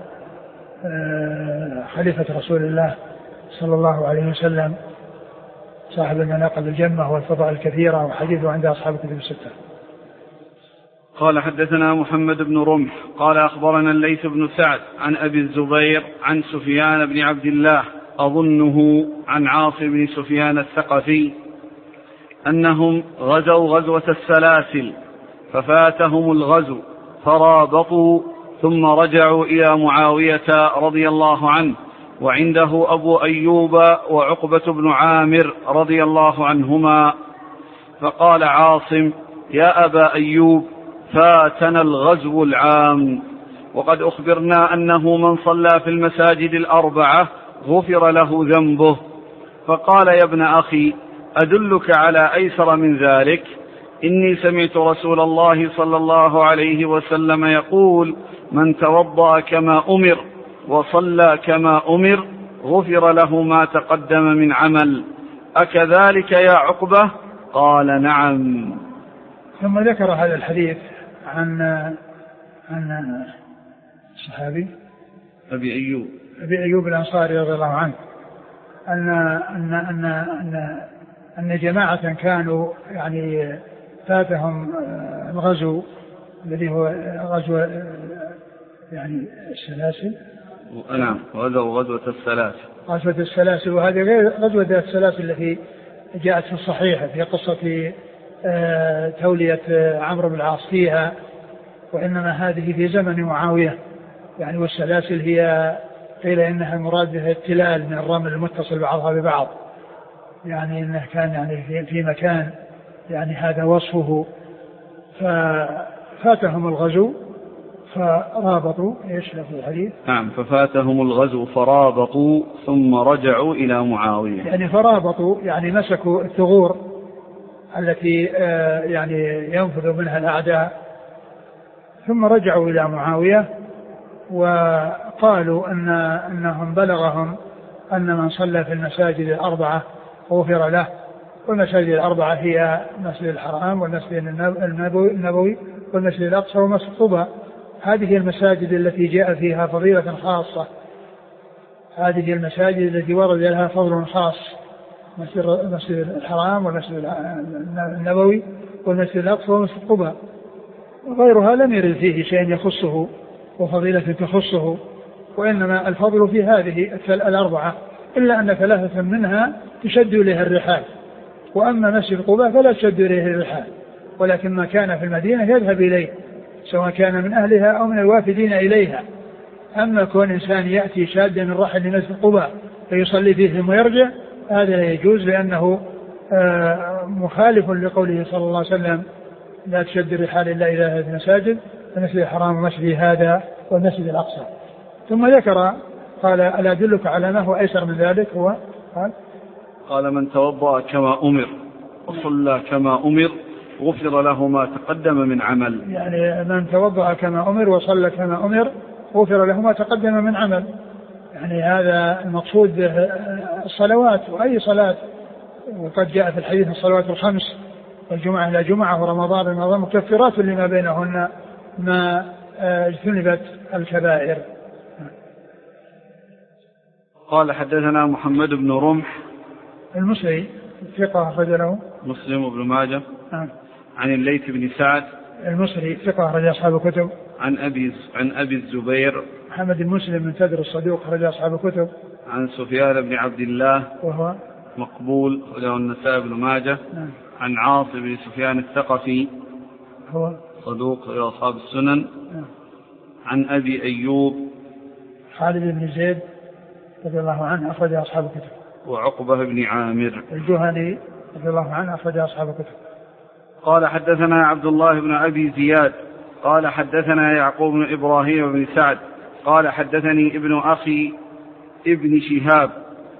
خليفة رسول الله صلى الله عليه وسلم، صاحب المناقب الجمة والفضائل الكثيرة، وحديثه عند أصحاب الكتب الستة. قال: حدثنا محمد بن رمح قال: أخبرنا الليث بن سعد عن أبي الزبير عن سفيان بن عبد الله أظنه عن عاصم بن سفيان الثقفي أنهم غزوا غزوة السلاسل ففاتهم الغزو فرابطوا ثم رجعوا إلى معاوية رضي الله عنه وعنده أبو أيوب وعقبة بن عامر رضي الله عنهما. فقال عاصم: يا أبا أيوب، فاتنا الغزو العام، وقد أخبرنا أنه من صلى في المساجد الأربعة غفر له ذنبه. فقال: يا ابن أخي، أدلك على أيسر من ذلك؟ إني سمعت رسول الله صلى الله عليه وسلم يقول: من توضأ كما أمر وصلى كما أمر غفر له ما تقدم من عمل، أكذلك يا عقبة؟ قال: نعم. ثم ذكر هذا الحديث عن الصحابي أبي أيوب الأنصاري رضي الله عنه أن جماعة كانوا يعني فاتهم الغزو الذي هو غزو يعني السلاسل. نعم، غزوة السلاسل. وهذه غير غزوة السلاسل التي جاءت في الصحيحة في قصة تولية عمرو بن العاص فيها، وإنما هذه في زمن معاوية يعني. والسلاسل هي قيل إنها مراد بها التلال من الرمل المتصل بعضها ببعض، يعني إنه كان يعني في مكان يعني هذا وصفه. ففاتهم الغزو فرابطوا. ايش في الحديث؟ نعم، ففاتهم الغزو فرابطوا ثم رجعوا إلى معاوية. يعني فرابطوا يعني مسكوا الثغور التي يعني ينفذ منها الأعداء، ثم رجعوا إلى معاوية وقالوا أنهم بلغهم أن من صلى في المساجد الأربعة غفر له. والمساجد الأربعة هي المسجد الحرام والمسجد النبوي والمسجد الأقصى ومسجد قباء. هذه المساجد التي جاء فيها فضيلة خاصة، هذه المساجد التي ورد لها فضل خاص، مسجد الحرام والمسجد النبوي والمسجد الأقصى ومسجد قباء. وغيرها لم يرد فيه شيء يخصه وفضيلة تخصه، وإنما الفضل في هذه الأربعة، إلا أن ثلاثة منها تشد إليها الرحال، وأما مسجد قباء فلا تشد إليه الرحال، ولكن ما كان في المدينة يذهب إليه سواء كان من أهلها أو من الوافدين إليها. أما كون إنسان يأتي شادا من رحل لمسجد قباء فيصلي فيه ثم يرجع، هذا لا يجوز، لأنه مخالف لقوله صلى الله عليه وسلم: لا تشد الرحال إلا إلى هذه المساجد، المسجد الحرام ومسجد هذا والمسجد الأقصى. ثم ذكر قال: ألا أدلك على ما هو أيسر من ذلك؟ هو قال: من توضأ كما أمر وصلى كما أمر غفر له ما تقدم من عمل. يعني من توضأ كما أمر وصلى كما أمر غفر له ما تقدم من عمل، يعني هذا المقصود به الصلوات وأي صلاة. وقد جاء في الحديث الصلوات الخمس والجمعة إلى جمعة ورمضان إلى رمضان مكفرات لما بينهن ما اجتنبت الكبائر. قال: حدثنا محمد بن رمح المصري ثقة أخرج له مسلم بن ماجه عن الليث بن سعد المصري ثقة أخرج أصحاب الكتب عن أبي الزبير محمد بن مسلم من تدر الصدوق أخرج أصحاب الكتب عن سفيان بن عبد الله وهو مقبول له النسائي بن ماجه عن عاصم بن سفيان الثقفي هو صدوق له أصحاب السنن عن أبي أيوب خالد بن زيد رضي الله عنه أخرج أصحاب الكتب وعقبة بن عامر الجهني رضي الله عنه أخرج أصحاب الكتب. قال: حدثنا عبد الله بن أبي زياد قال: حدثنا يعقوب بن إبراهيم بن سعد قال: حدثني ابن أخي ابن شهاب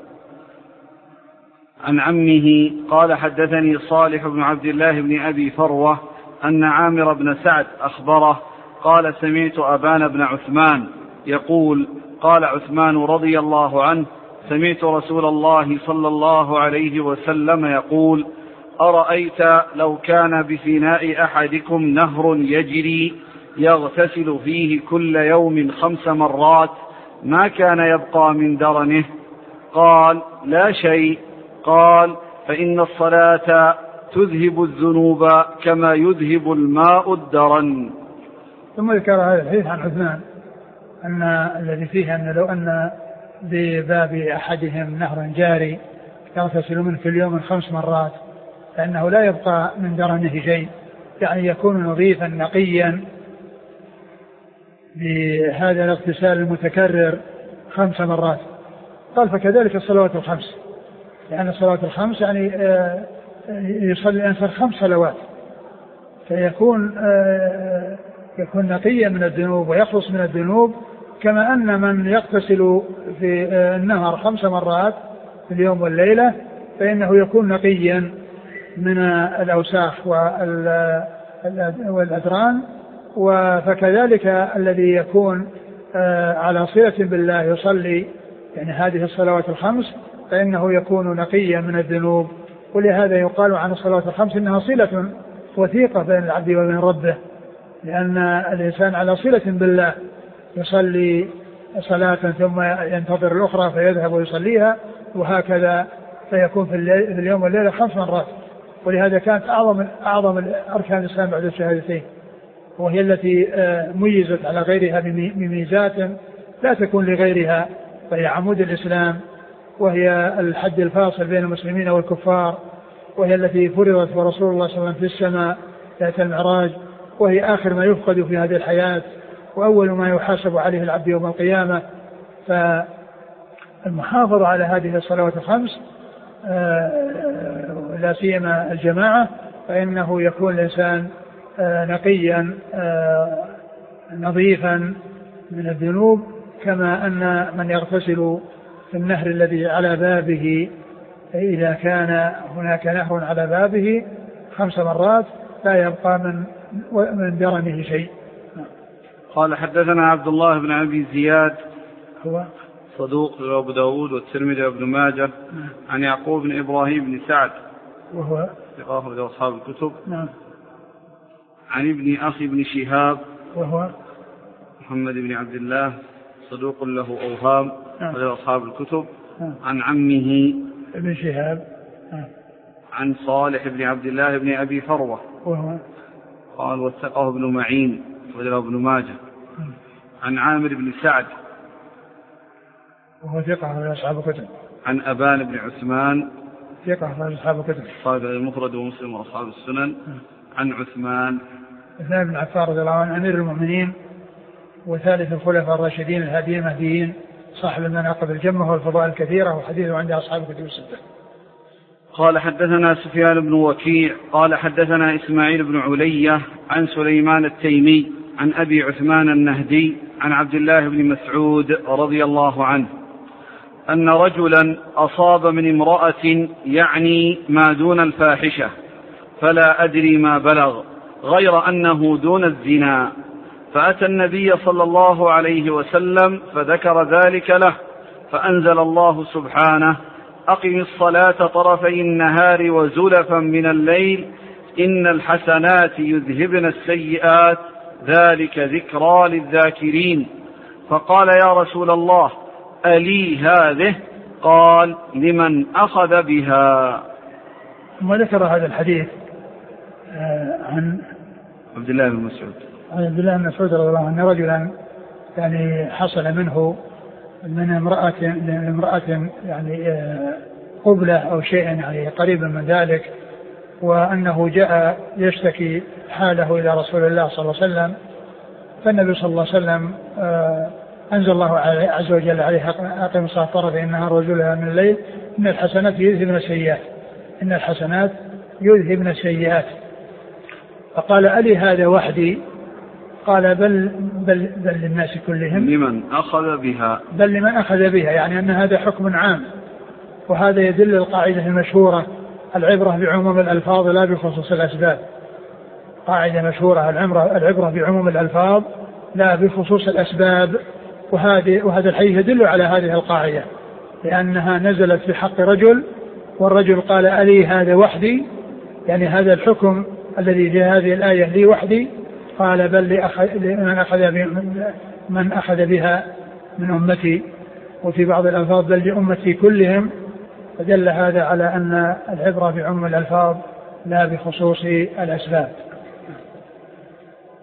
عن عمه قال: حدثني صالح بن عبد الله بن أبي فروة أن عامر بن سعد أخبره قال: سمعت أبان بن عثمان يقول: قال عثمان رضي الله عنه: سمعت رسول الله صلى الله عليه وسلم يقول: أرأيت لو كان بفناء أحدكم نهر يجري يغتسل فيه كل يوم 5 مرات ما كان يبقى من درنه؟ قال: لا شيء. قال: فإن الصلاة تذهب الذنوب كما يذهب الماء الدرن. ثم ذكر هذا الحديث عن عثمان أن الذي فيه أن لو أن بباب أحدهم نهر جاري يغتسل منه في اليوم 5 مرات، فإنه لا يبقى من درنه شيء، يعني يكون نظيفا نقيا بهذا الاغتسال المتكرر 5 مرات. قال فكذلك الصلوات الخمس، لأن الصلوات الخمس يعني يصلي الإنسان 5 صلوات، فيكون يكون نقيا من الذنوب ويخلص من الذنوب، كما أن من يغتسل في النهر 5 مرات في اليوم والليلة فإنه يكون نقيا من الأوساخ والأدران. فكذلك الذي يكون على صلة بالله يصلي يعني هذه الصلوات الخمس فإنه يكون نقيا من الذنوب. ولهذا يقال عن الصلوات الخمس إنها صلة وثيقة بين العبد وبين ربه، لأن الإنسان على صلة بالله يصلي صلاة ثم ينتظر الأخرى فيذهب ويصليها، وهكذا فيكون في اليوم والليلة 5 مرات. ولهذا كانت أعظم أركان الإسلام بعد الشهادتين، وهي التي ميزت على غيرها بميزات لا تكون لغيرها، فهي عمود الإسلام، وهي الحد الفاصل بين المسلمين والكفار، وهي التي فرضت ورسول الله صلى الله عليه وسلم في السماء ذات المعراج، وهي آخر ما يفقد في هذه الحياة وأول ما يحاسب عليه العبد يوم القيامة. فالمحافظة على هذه الصلوات الخمس لا سيما الجماعة، فإنه يكون الإنسان نقيا نظيفا من الذنوب، كما أن من يغتسل في النهر الذي على بابه إذا كان هناك نهر على بابه 5 مرات لا يبقى من درنه شيء. قال حدثنا عبد الله بن أبي زياد هو صدوق أبو داود والترمذي وابن ماجه عن يعقوب بن إبراهيم بن سعد وهو ثقة في أصحاب الكتب نعم. عن ابن أخي بن شهاب وهو محمد بن عبد الله صدوق له أوهام في أصحاب الكتب عن عمه ابن شهاب عن صالح بن عبد الله بن أبي فروة وهو قال وثقه ابن معين وله ابن ماجه عن عامر بن سعد وهو ثقة في أصحاب الكتب عن أبان بن عثمان ثقة في أصحاب الكتب صاحب المفرد ومسلم وأصحاب السنن عن عثمان بن عفان رضي الله عنه أمير المؤمنين وثالث الخلفاء الراشدين الهاديين المهديين صاحب المناقب الجمة والفضائل الكثيرة، وحديثه عند أصحاب الكتب الستة. قال حدثنا سفيان بن وكيع قال حدثنا إسماعيل بن علية عن سليمان التيمي عن أبي عثمان النهدي عن عبد الله بن مسعود رضي الله عنه أن رجلا أصاب من امرأة يعني ما دون الفاحشة فلا أدري ما بلغ غير أنه دون الزنا، فأتى النبي صلى الله عليه وسلم فذكر ذلك له، فأنزل الله سبحانه أقم الصلاة طرفي النهار وزلفا من الليل إن الحسنات يذهبن السيئات ذلك ذكرى للذاكرين. فقال يا رسول الله ألي هذه؟ قال لمن أخذ بها. ثم ذكر هذا الحديث عن عبد الله بن مسعود عن عبد الله بن مسعود رضي الله عنه رجلا يعني حصل منه من امرأة يعني قبلة أو شيء يعني قريبا من ذلك، وأنه جاء يشتكي حاله إلى رسول الله صلى الله عليه وسلم، فالنبي صلى الله عليه وسلم أنزل الله عز وجل عليه أقم الصلاة طرفي النهار وزلفا من الليل إن الحسنات يذهبن السيئات إن الحسنات يذهبن السيئات. فقال ألي هذا وحدي؟ قال بل للناس كلهم لمن أخذ بها، بل لمن أخذ بها، يعني أن هذا حكم عام، وهذا يدل القاعدة المشهورة العبرة بعموم الألفاظ لا بخصوص الأسباب. قاعدة مشهورة العبرة بعموم الألفاظ لا بخصوص الأسباب، وهذا الحديث يدل على هذه القاعدة، لأنها نزلت في حق رجل والرجل قال ألي هذا وحدي، يعني هذا الحكم الذي في هذه الآية لي وحدي. قال بل من أخذ بها من أمتي، وفي بعض الألفاظ بل لأمتي كلهم، فدل هذا على أن العبرة بعموم الألفاظ لا بخصوص الأسباب.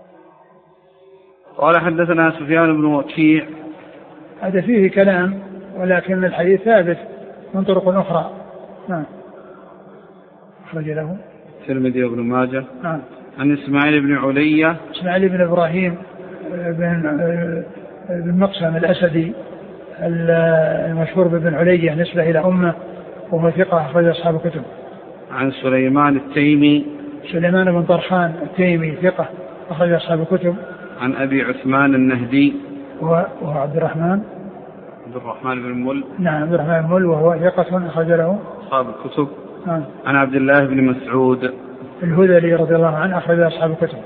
قال حدثنا سفيان بن وكيع. هذا فيه كلام ولكن الحديث ثابت من طرق أخرى. نعم. أخرج له الترمذي وابن ماجه. نعم. عن إسماعيل بن علية، إسماعيل بن إبراهيم بن مقسم الأسدي المشهور بابن علية نسبة إلى أمه، وهو ثقة أخرج أصحاب الكتب. عن سليمان التيمي، سليمان بن طرخان التيمي ثقة أخرج أصحاب الكتب. عن أبي عثمان النهدي وهو عبد الرحمن بن مل. نعم عبد الرحمن بن مل، وهو ثقة أخرج له أصحاب الكتب. نعم. عن عبد الله بن مسعود الهذلي رضي الله عنه أخرج أصحاب الكتب.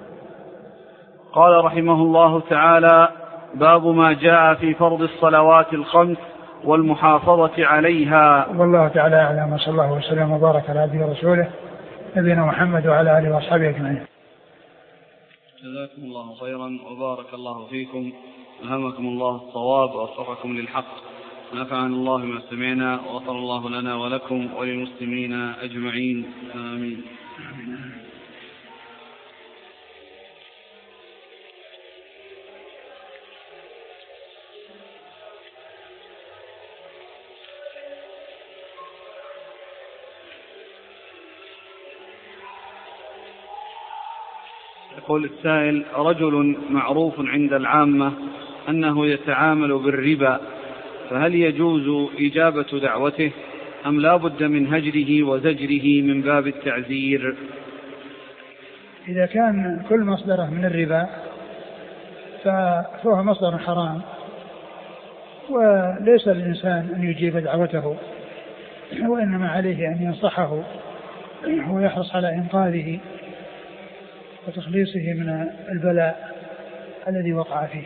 قال رحمه الله تعالى: باب ما جاء في فرض الصلوات الخمس والمحافظة عليها. والله تعالى أعلم، وصلى الله وسلم وبارك على عبده ورسوله نبينا محمد وعلى آله وأصحابه أجمعين. جزاكم الله خيرا وبارك الله فيكم، ألهمكم الله الصواب ووفقكم للحق، نفعنا الله ما سمعنا، وغفر الله لنا ولكم وللمسلمين أجمعين، آمين. يقول السائل: رجل معروف عند العامة أنه يتعامل بالربا، فهل يجوز إجابة دعوته أم لا بد من هجره وزجره من باب التعزير؟ إذا كان كل مصدره من الربا فهو مصدر حرام، وليس للإنسان أن يجيب دعوته، وإنما عليه أن ينصحه ويحرص على إنقاذه وتخليصه من البلاء الذي وقع فيه.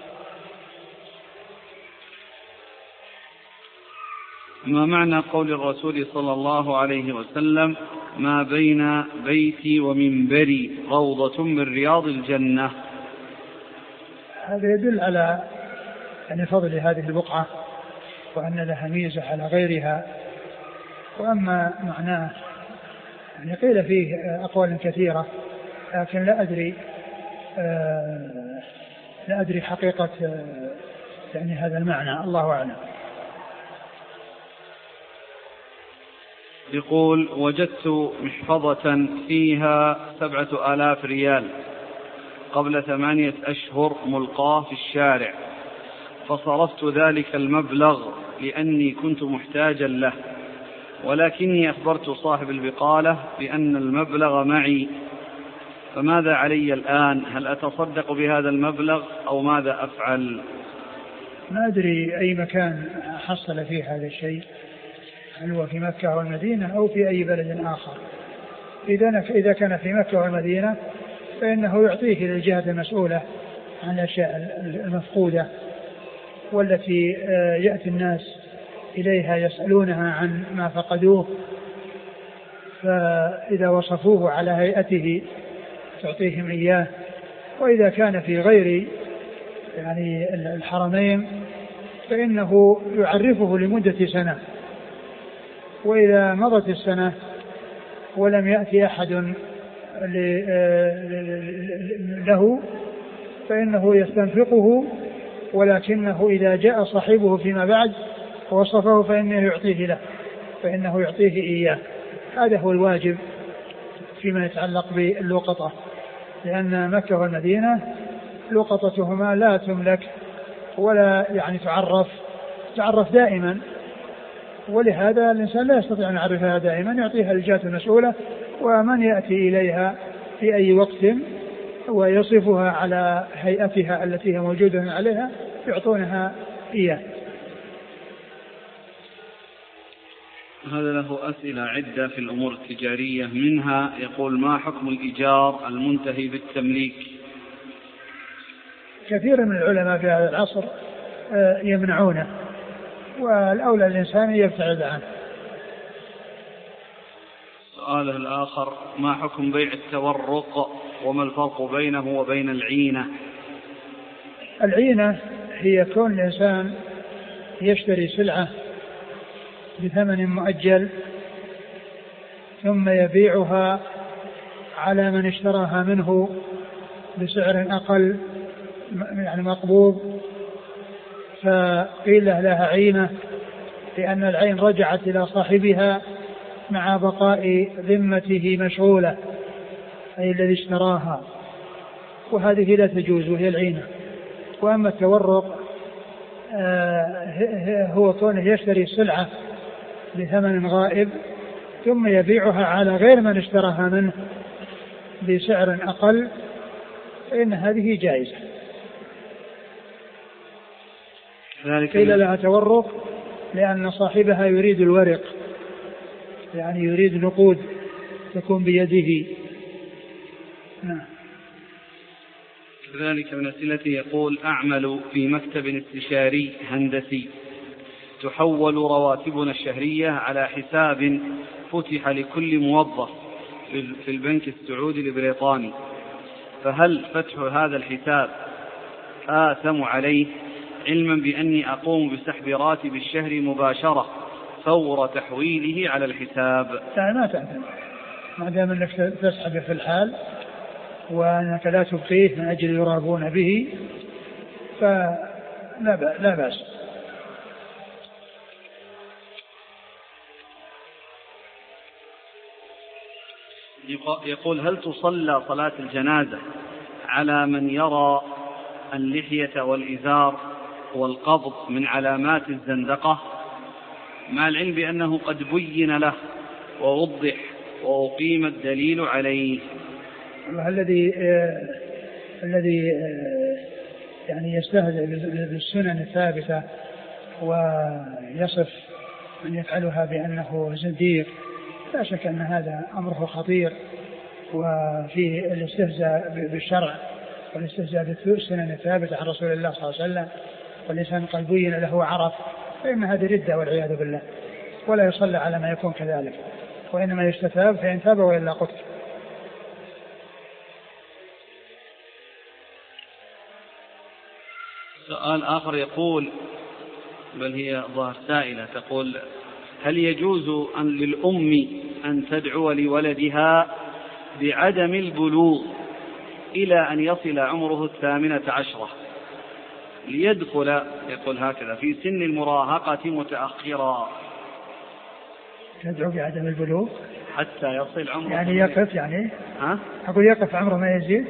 ما معنى قول الرسول صلى الله عليه وسلم: ما بين بيتي ومنبري روضة من رياض الجنة؟ هذا يدل على أن فضل هذه البقعة وأن لها ميزة على غيرها. وأما معناه يعني قيل فيه أقوال كثيرة، لكن لا أدري حقيقة يعني هذا المعنى، الله أعلم. يقول: وجدت محفظة فيها 7,000 ريال قبل 8 أشهر ملقاة في الشارع، فصرفت ذلك المبلغ لأني كنت محتاجا له، ولكني أخبرت صاحب البقالة بأن المبلغ معي، فماذا علي الآن؟ هل أتصدق بهذا المبلغ أو ماذا أفعل؟ ما أدري أي مكان حصل فيه هذا الشيء، هل هو في مكة والمدينة أو في أي بلد آخر. إذا كان في مكة والمدينة فإنه يعطيه للجهة المسؤولة عن الأشياء المفقودة والتي يأتي الناس إليها يسألونها عن ما فقدوه، فإذا وصفوه على هيئته تعطيهم إياه. وإذا كان في غير يعني الحرمين فإنه يعرفه لمدة سنة، وإذا مضت السنة ولم يأتي أحد له فإنه يستنفقه، ولكنه إذا جاء صاحبه فيما بعد ووصفه فإنه يعطيه إياه. هذا هو الواجب فيما يتعلق باللقطة، لأن مكة والمدينة لقطتهما لا تملك ولا يعني تعرف دائما، ولهذا الإنسان لا يستطيع أن يعرفها دائما، يعطيها الجهات المسؤولة، ومن يأتي إليها في أي وقت ويصفها على هيئتها التي هي موجودة عليها يعطونها إياه. هذا له أسئلة عدة في الأمور التجارية، منها يقول: ما حكم الإيجار المنتهي بالتمليك؟ كثير من العلماء في هذا العصر يمنعونه، والأولى الإنسان يبتعد عنه. سؤاله الآخر: ما حكم بيع التورق وما الفرق بينه وبين العينة؟ العينة هي كون الإنسان يشتري سلعة بثمن مؤجل ثم يبيعها على من اشتراها منه بسعر أقل يعني مقبوض، فقيل لها عينة لأن العين رجعت إلى صاحبها مع بقاء ذمته مشغولة، أي الذي اشتراها، وهذه لا تجوز وهي العينة. وأما التورق هو كونه يشتري سلعة بثمن غائب ثم يبيعها على غير من اشتراها منه بسعر أقل، فإن هذه جائزة. قيل لها تورق لأن صاحبها يريد الورق، يعني يريد نقود تكون بيده. نعم. كذلك من أسئلته يقول: أعمل في مكتب استشاري هندسي، تحول رواتبنا الشهرية على حساب فتح لكل موظف في البنك السعودي البريطاني، فهل فتح هذا الحساب آثم عليه، علما بأني أقوم بسحب راتب الشهر مباشرة فور تحويله على الحساب؟ لا، ما تأثم ما دام أنك تسحبه في الحال وأنك لا تبقيه من أجل يرابون به، فلا بأس. يقول: هل تصلى صلاة الجنازة على من يرى اللحية والإزار والقبض من علامات الزندقة، مع العلم بأنه قد بين له ووضح وأقيم الدليل عليه؟ الذي يعني يستهزئ بالسنن الثابتة ويصف من يفعلها بأنه زنديق، لا شك أن هذا أمره خطير، وفيه الاستهزاء بالشرع والاستهزاء بالسنن الثابتة عن رسول الله صلى الله عليه وسلم، والإنسان قد بين له وعرف، فإن هذه ردة والعياذ بالله، ولا يصلى على ما يكون كذلك، وإنما يستتاب، فإن تاب وإلا قتل. سؤال آخر يقول، بل هي ظاهر سائلة، تقول: هل يجوز للأم أن تدعو لولدها بعدم البلوغ إلى أن يصل عمره 18 ليدخل، يقول هكذا، في سن المراهقة متأخرا؟ تدعو بعدم البلوغ حتى يصل عمره، يعني يقف، يعني أقول يقف عمره ما يزيد،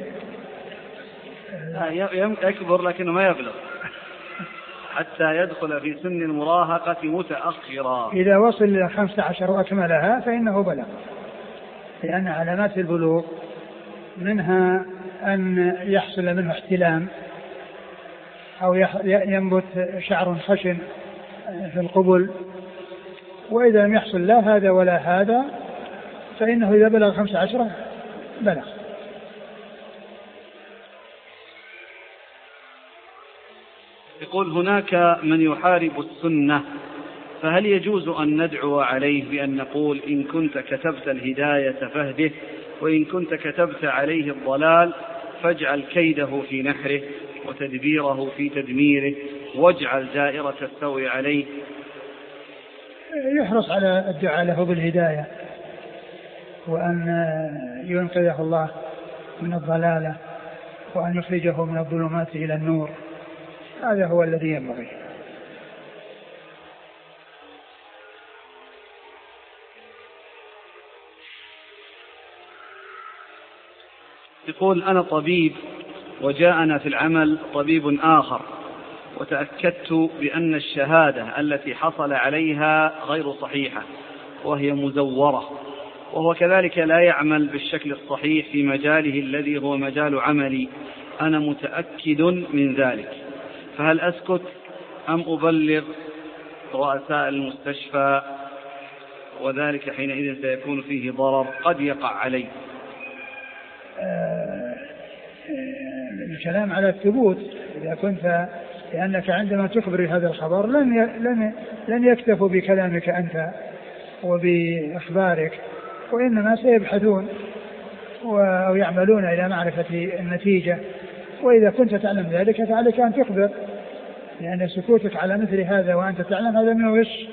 يكبر لكنه ما يبلغ، حتى يدخل في سن المراهقة متأخرا. إذا وصل إلى 15 وأكملها فإنه بلغ، لأن علامات البلوغ منها أن يحصل منه احتلام، أو ينبت شعر خشن في القبل، وإذا لم يحصل لا هذا ولا هذا فإنه إذا بلغ 15 بلغ. يقول: هناك من يحارب السنة، فهل يجوز أن ندعو عليه بأن نقول: إن كنت كتبت الهداية فاهده، وإن كنت كتبت عليه الضلال فاجعل كيده في نحره وتدبيره في تدميره، واجعل دائرة السوء عليه؟ يحرص على الدعاء له بالهداية، وأن ينقذه الله من الضلالة، وأن يخرجه من الظلمات إلى النور، هذا هو الذي ينبغي. يقول: أنا طبيب وجاءنا في العمل طبيب آخر، وتأكدت بأن الشهادة التي حصل عليها غير صحيحة وهي مزورة، وهو كذلك لا يعمل بالشكل الصحيح في مجاله الذي هو مجال عملي، أنا متأكد من ذلك، فهل أسكت أم أبلغ رؤساء المستشفى؟ وذلك حينئذ سيكون فيه ضرر قد يقع عليه. الكلام على الثبوت، إذا كنت، لأنك عندما تخبر هذا الخبر لن يكتفوا بكلامك أنت وبإخبارك، وإنما سيبحثون أو يعملون إلى معرفة النتيجة، وإذا كنت تعلم ذلك فعليك أن تخبر، لأن سكوتك على مثل هذا وأنت تعلم هذا من الغش.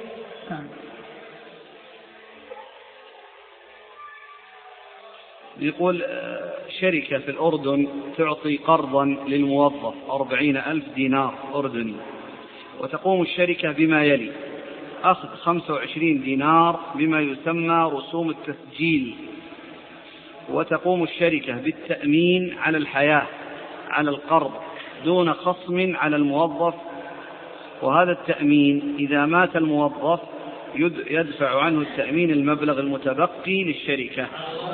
يقول: شركة في الأردن تعطي قرضا للموظف 40,000 دينار أردني وتقوم الشركة بما يلي: أخذ 25 دينار بما يسمى رسوم التسجيل، وتقوم الشركة بالتأمين على الحياة على القرض دون خصم على الموظف، وهذا التأمين إذا مات الموظف يدفع عنه التأمين المبلغ المتبقي للشركة.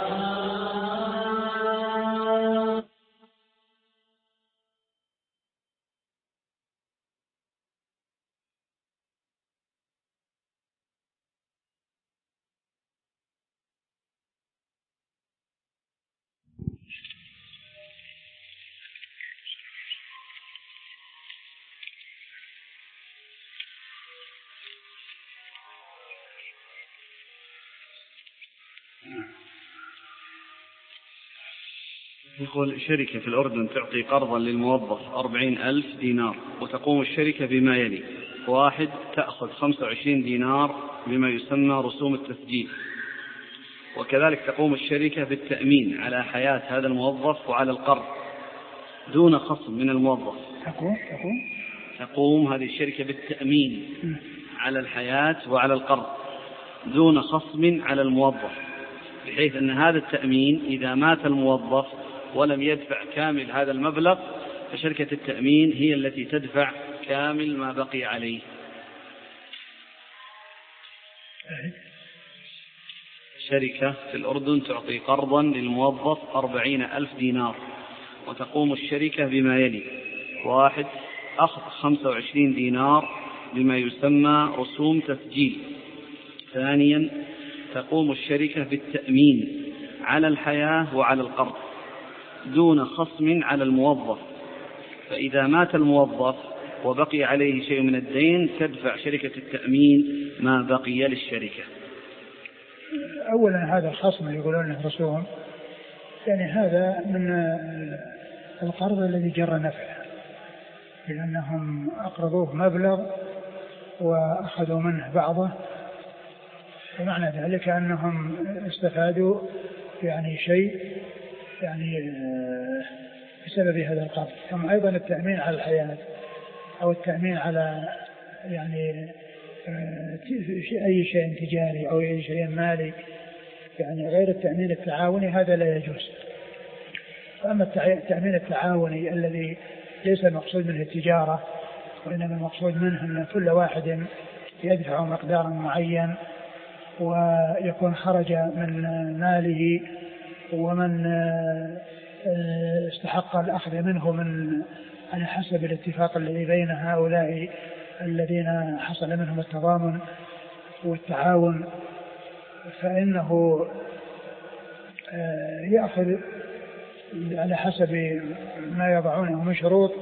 يقول: شركة في الأردن تعطي قرضا للموظف 40,000 دينار، وتقوم الشركة بما يلي: 1. تأخذ 25 دينار بما يسمى رسوم التسجيل، وكذلك تقوم الشركة بالتأمين على حياة هذا الموظف وعلى القرض دون خصم من الموظف. تقوم هذه الشركة بالتأمين على الحياة وعلى القرض دون خصم على الموظف، بحيث أن هذا التأمين إذا مات الموظف ولم يدفع كامل هذا المبلغ فشركة التأمين هي التي تدفع كامل ما بقي عليه. شركة في الأردن تعطي قرضا للموظف 40,000 دينار، وتقوم الشركة بما يلي: 1. أخذ 25 دينار بما يسمى رسوم تسجيل. 2. تقوم الشركة بالتأمين على الحياة وعلى القرض دون خصم على الموظف، فإذا مات الموظف وبقي عليه شيء من الدين تدفع شركة التأمين ما بقي للشركة. أولا هذا الخصم يقولون له رسوم، يعني هذا من القرض الذي جر نفعه، لأنهم أقرضوه مبلغ وأخذوا منه بعضه، ومعنى ذلك أنهم استفادوا يعني شيء يعني بسبب هذا القرض. ثم أيضا التأمين على الحياة أو التأمين على يعني أي شيء تجاري أو أي شيء مالي، يعني غير التأمين التعاوني هذا لا يجوز. فأما التأمين التعاوني الذي ليس المقصود منه التجارة، وإنما المقصود منه أن كل واحد يدفع مقدارا معين ويكون خرج من ماله، ومن استحق الأخذ منه من على حسب الاتفاق الذي بين هؤلاء الذين حصل منهم التضامن والتعاون، فإنه يأخذ على حسب ما يضعونه من شروط،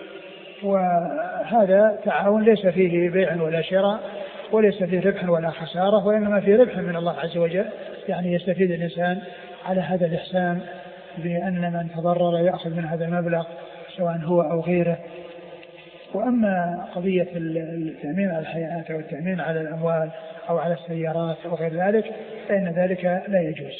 وهذا تعاون ليس فيه بيع ولا شراء، وليس فيه ربح ولا خسارة، وإنما فيه ربح من الله عز وجل، يعني يستفيد الإنسان على هذا الإحسان بأن من تضرر يأخذ من هذا المبلغ سواء هو أو غيره. وأما قضية التأمين على الحياة أو التأمين على الأموال أو على السيارات أو غير ذلك فإن ذلك لا يجوز.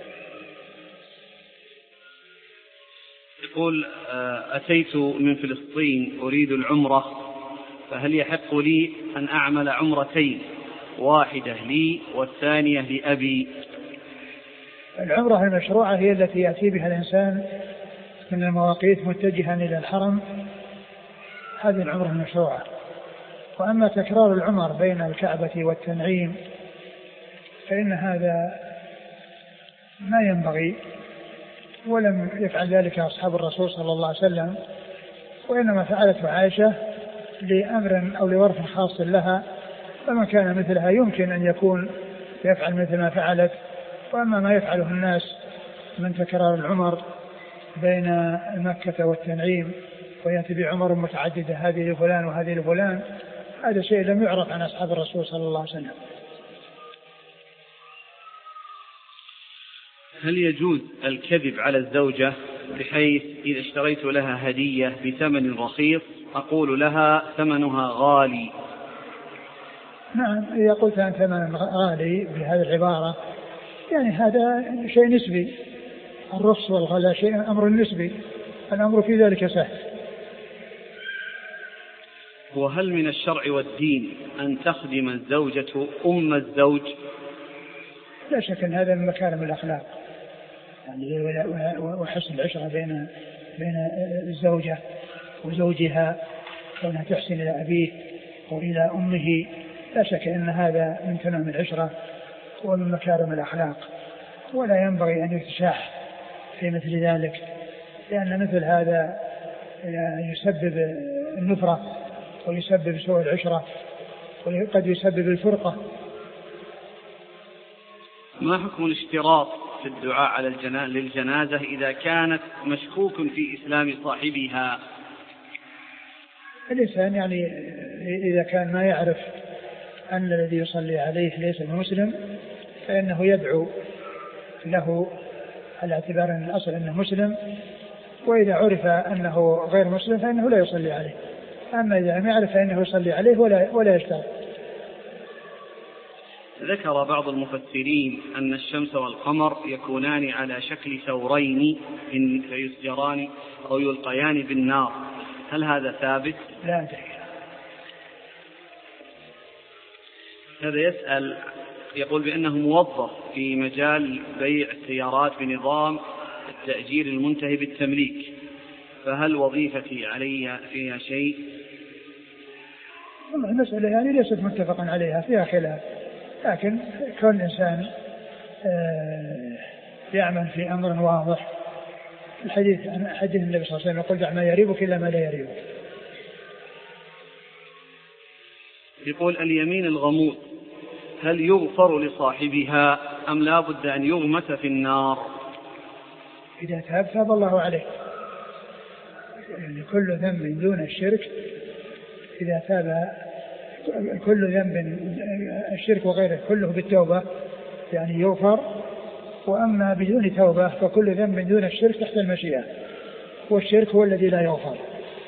يقول: أتيت من فلسطين أريد العمرة، فهل يحق لي أن أعمل عمرتين، واحدة لي والثانية لأبي؟ العمرة المشروعة هي التي يأتي بها الإنسان من المواقيت متجها إلى الحرم، هذه العمرة المشروعة. وأما تكرار العمر بين الكعبة والتنعيم فإن هذا ما ينبغي، ولم يفعل ذلك أصحاب الرسول صلى الله عليه وسلم، وإنما فعلته عائشة لأمر أو لظرف خاص لها، فمن كان مثلها يمكن أن يكون يفعل مثل ما فعلت. وأما ما يفعله الناس من تكرار العمر بين مكة والتنعيم ويأتي بعمر متعددة هذه لفلان وهذه لفلان، هذا شيء لم يعرف عن أصحاب الرسول صلى الله عليه وسلم. هل يجوز الكذب على الزوجة بحيث إذا اشتريت لها هدية بثمن رخيص أقول لها ثمنها غالي؟ نعم، إذا قلت أن ثمن غالي بهذه العبارة يعني هذا شيء نسبي، الرخص والغلاء شيء أمر نسبي، الأمر في ذلك سهل. وهل من الشرع والدين أن تخدم الزوجة أم الزوج؟ لا شك أن هذا من مكارم الأخلاق، يعني وحسن العشرة بين الزوجة وزوجها، كونها تحسن إلى أبيه وإلى أمه، لا شك أن هذا من تمام العشرة ومن مكارم الأخلاق، ولا ينبغي أن يتشاح في مثل ذلك، لأن مثل هذا يسبب النفرة ويسبب سوء العشرة وقد يسبب الفرقة. ما حكم الاشتراط في الدعاء على للجنازة إذا كانت مشكوك في إسلام صاحبها؟ الإنسان يعني إذا كان ما يعرف أن الذي يصلي عليه ليس مسلم فإنه يدعو له على اعتبار أن الأصل أنه مسلم، وإذا عرف أنه غير مسلم فإنه لا يصلي عليه، أما إذا لم يعرف فإنه يصلي عليه ولا يشترط. ذكر بعض المفسرين أن الشمس والقمر يكونان على شكل ثورين فيسجران أو يلقيان بالنار، هل هذا ثابت؟ لا أدري. هذا يسأل يقول بأنه موظف في مجال بيع السيارات بنظام التأجير المنتهي بالتمليك، فهل وظيفتي علي فيها شيء؟ المسألة يعني ليست متفقا عليها، فيها خلاف، لكن كل إنسان يعمل في أمر واضح. الحديث النبي صلى الله عليه وسلم يقول دع ما يريبك إلا ما لا يريبك. يقول اليمين الغموض هل يغفر لصاحبها أم لا بد أن يغمس في النار؟ إذا تاب الله عليه، يعني كل ذنب دون الشرك إذا تاب، كل ذنب الشرك وغيره كله بالتوبة يعني يغفر، وأما بدون توبة فكل ذنب دون الشرك تحت المشيئة، والشرك هو الذي لا يغفر.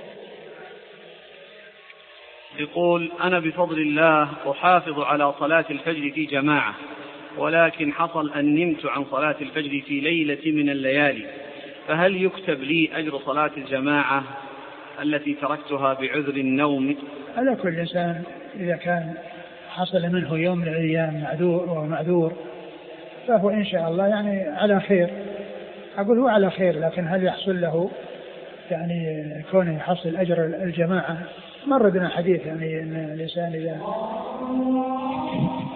يقول أنا بفضل الله أحافظ على صلاة الفجر في جماعة، ولكن حصل أن نمت عن صلاة الفجر في ليلة من الليالي، فهل يكتب لي أجر صلاة الجماعة التي تركتها بعذر النوم؟ على كل إنسان إذا كان حصل منه يوم من الأيام معذور فهو إن شاء الله يعني على خير، أقول هو على خير، لكن هل يحصل له يعني كونه يحصل أجر الجماعة؟ مر بنا حديث يعني أن الإنسان إذا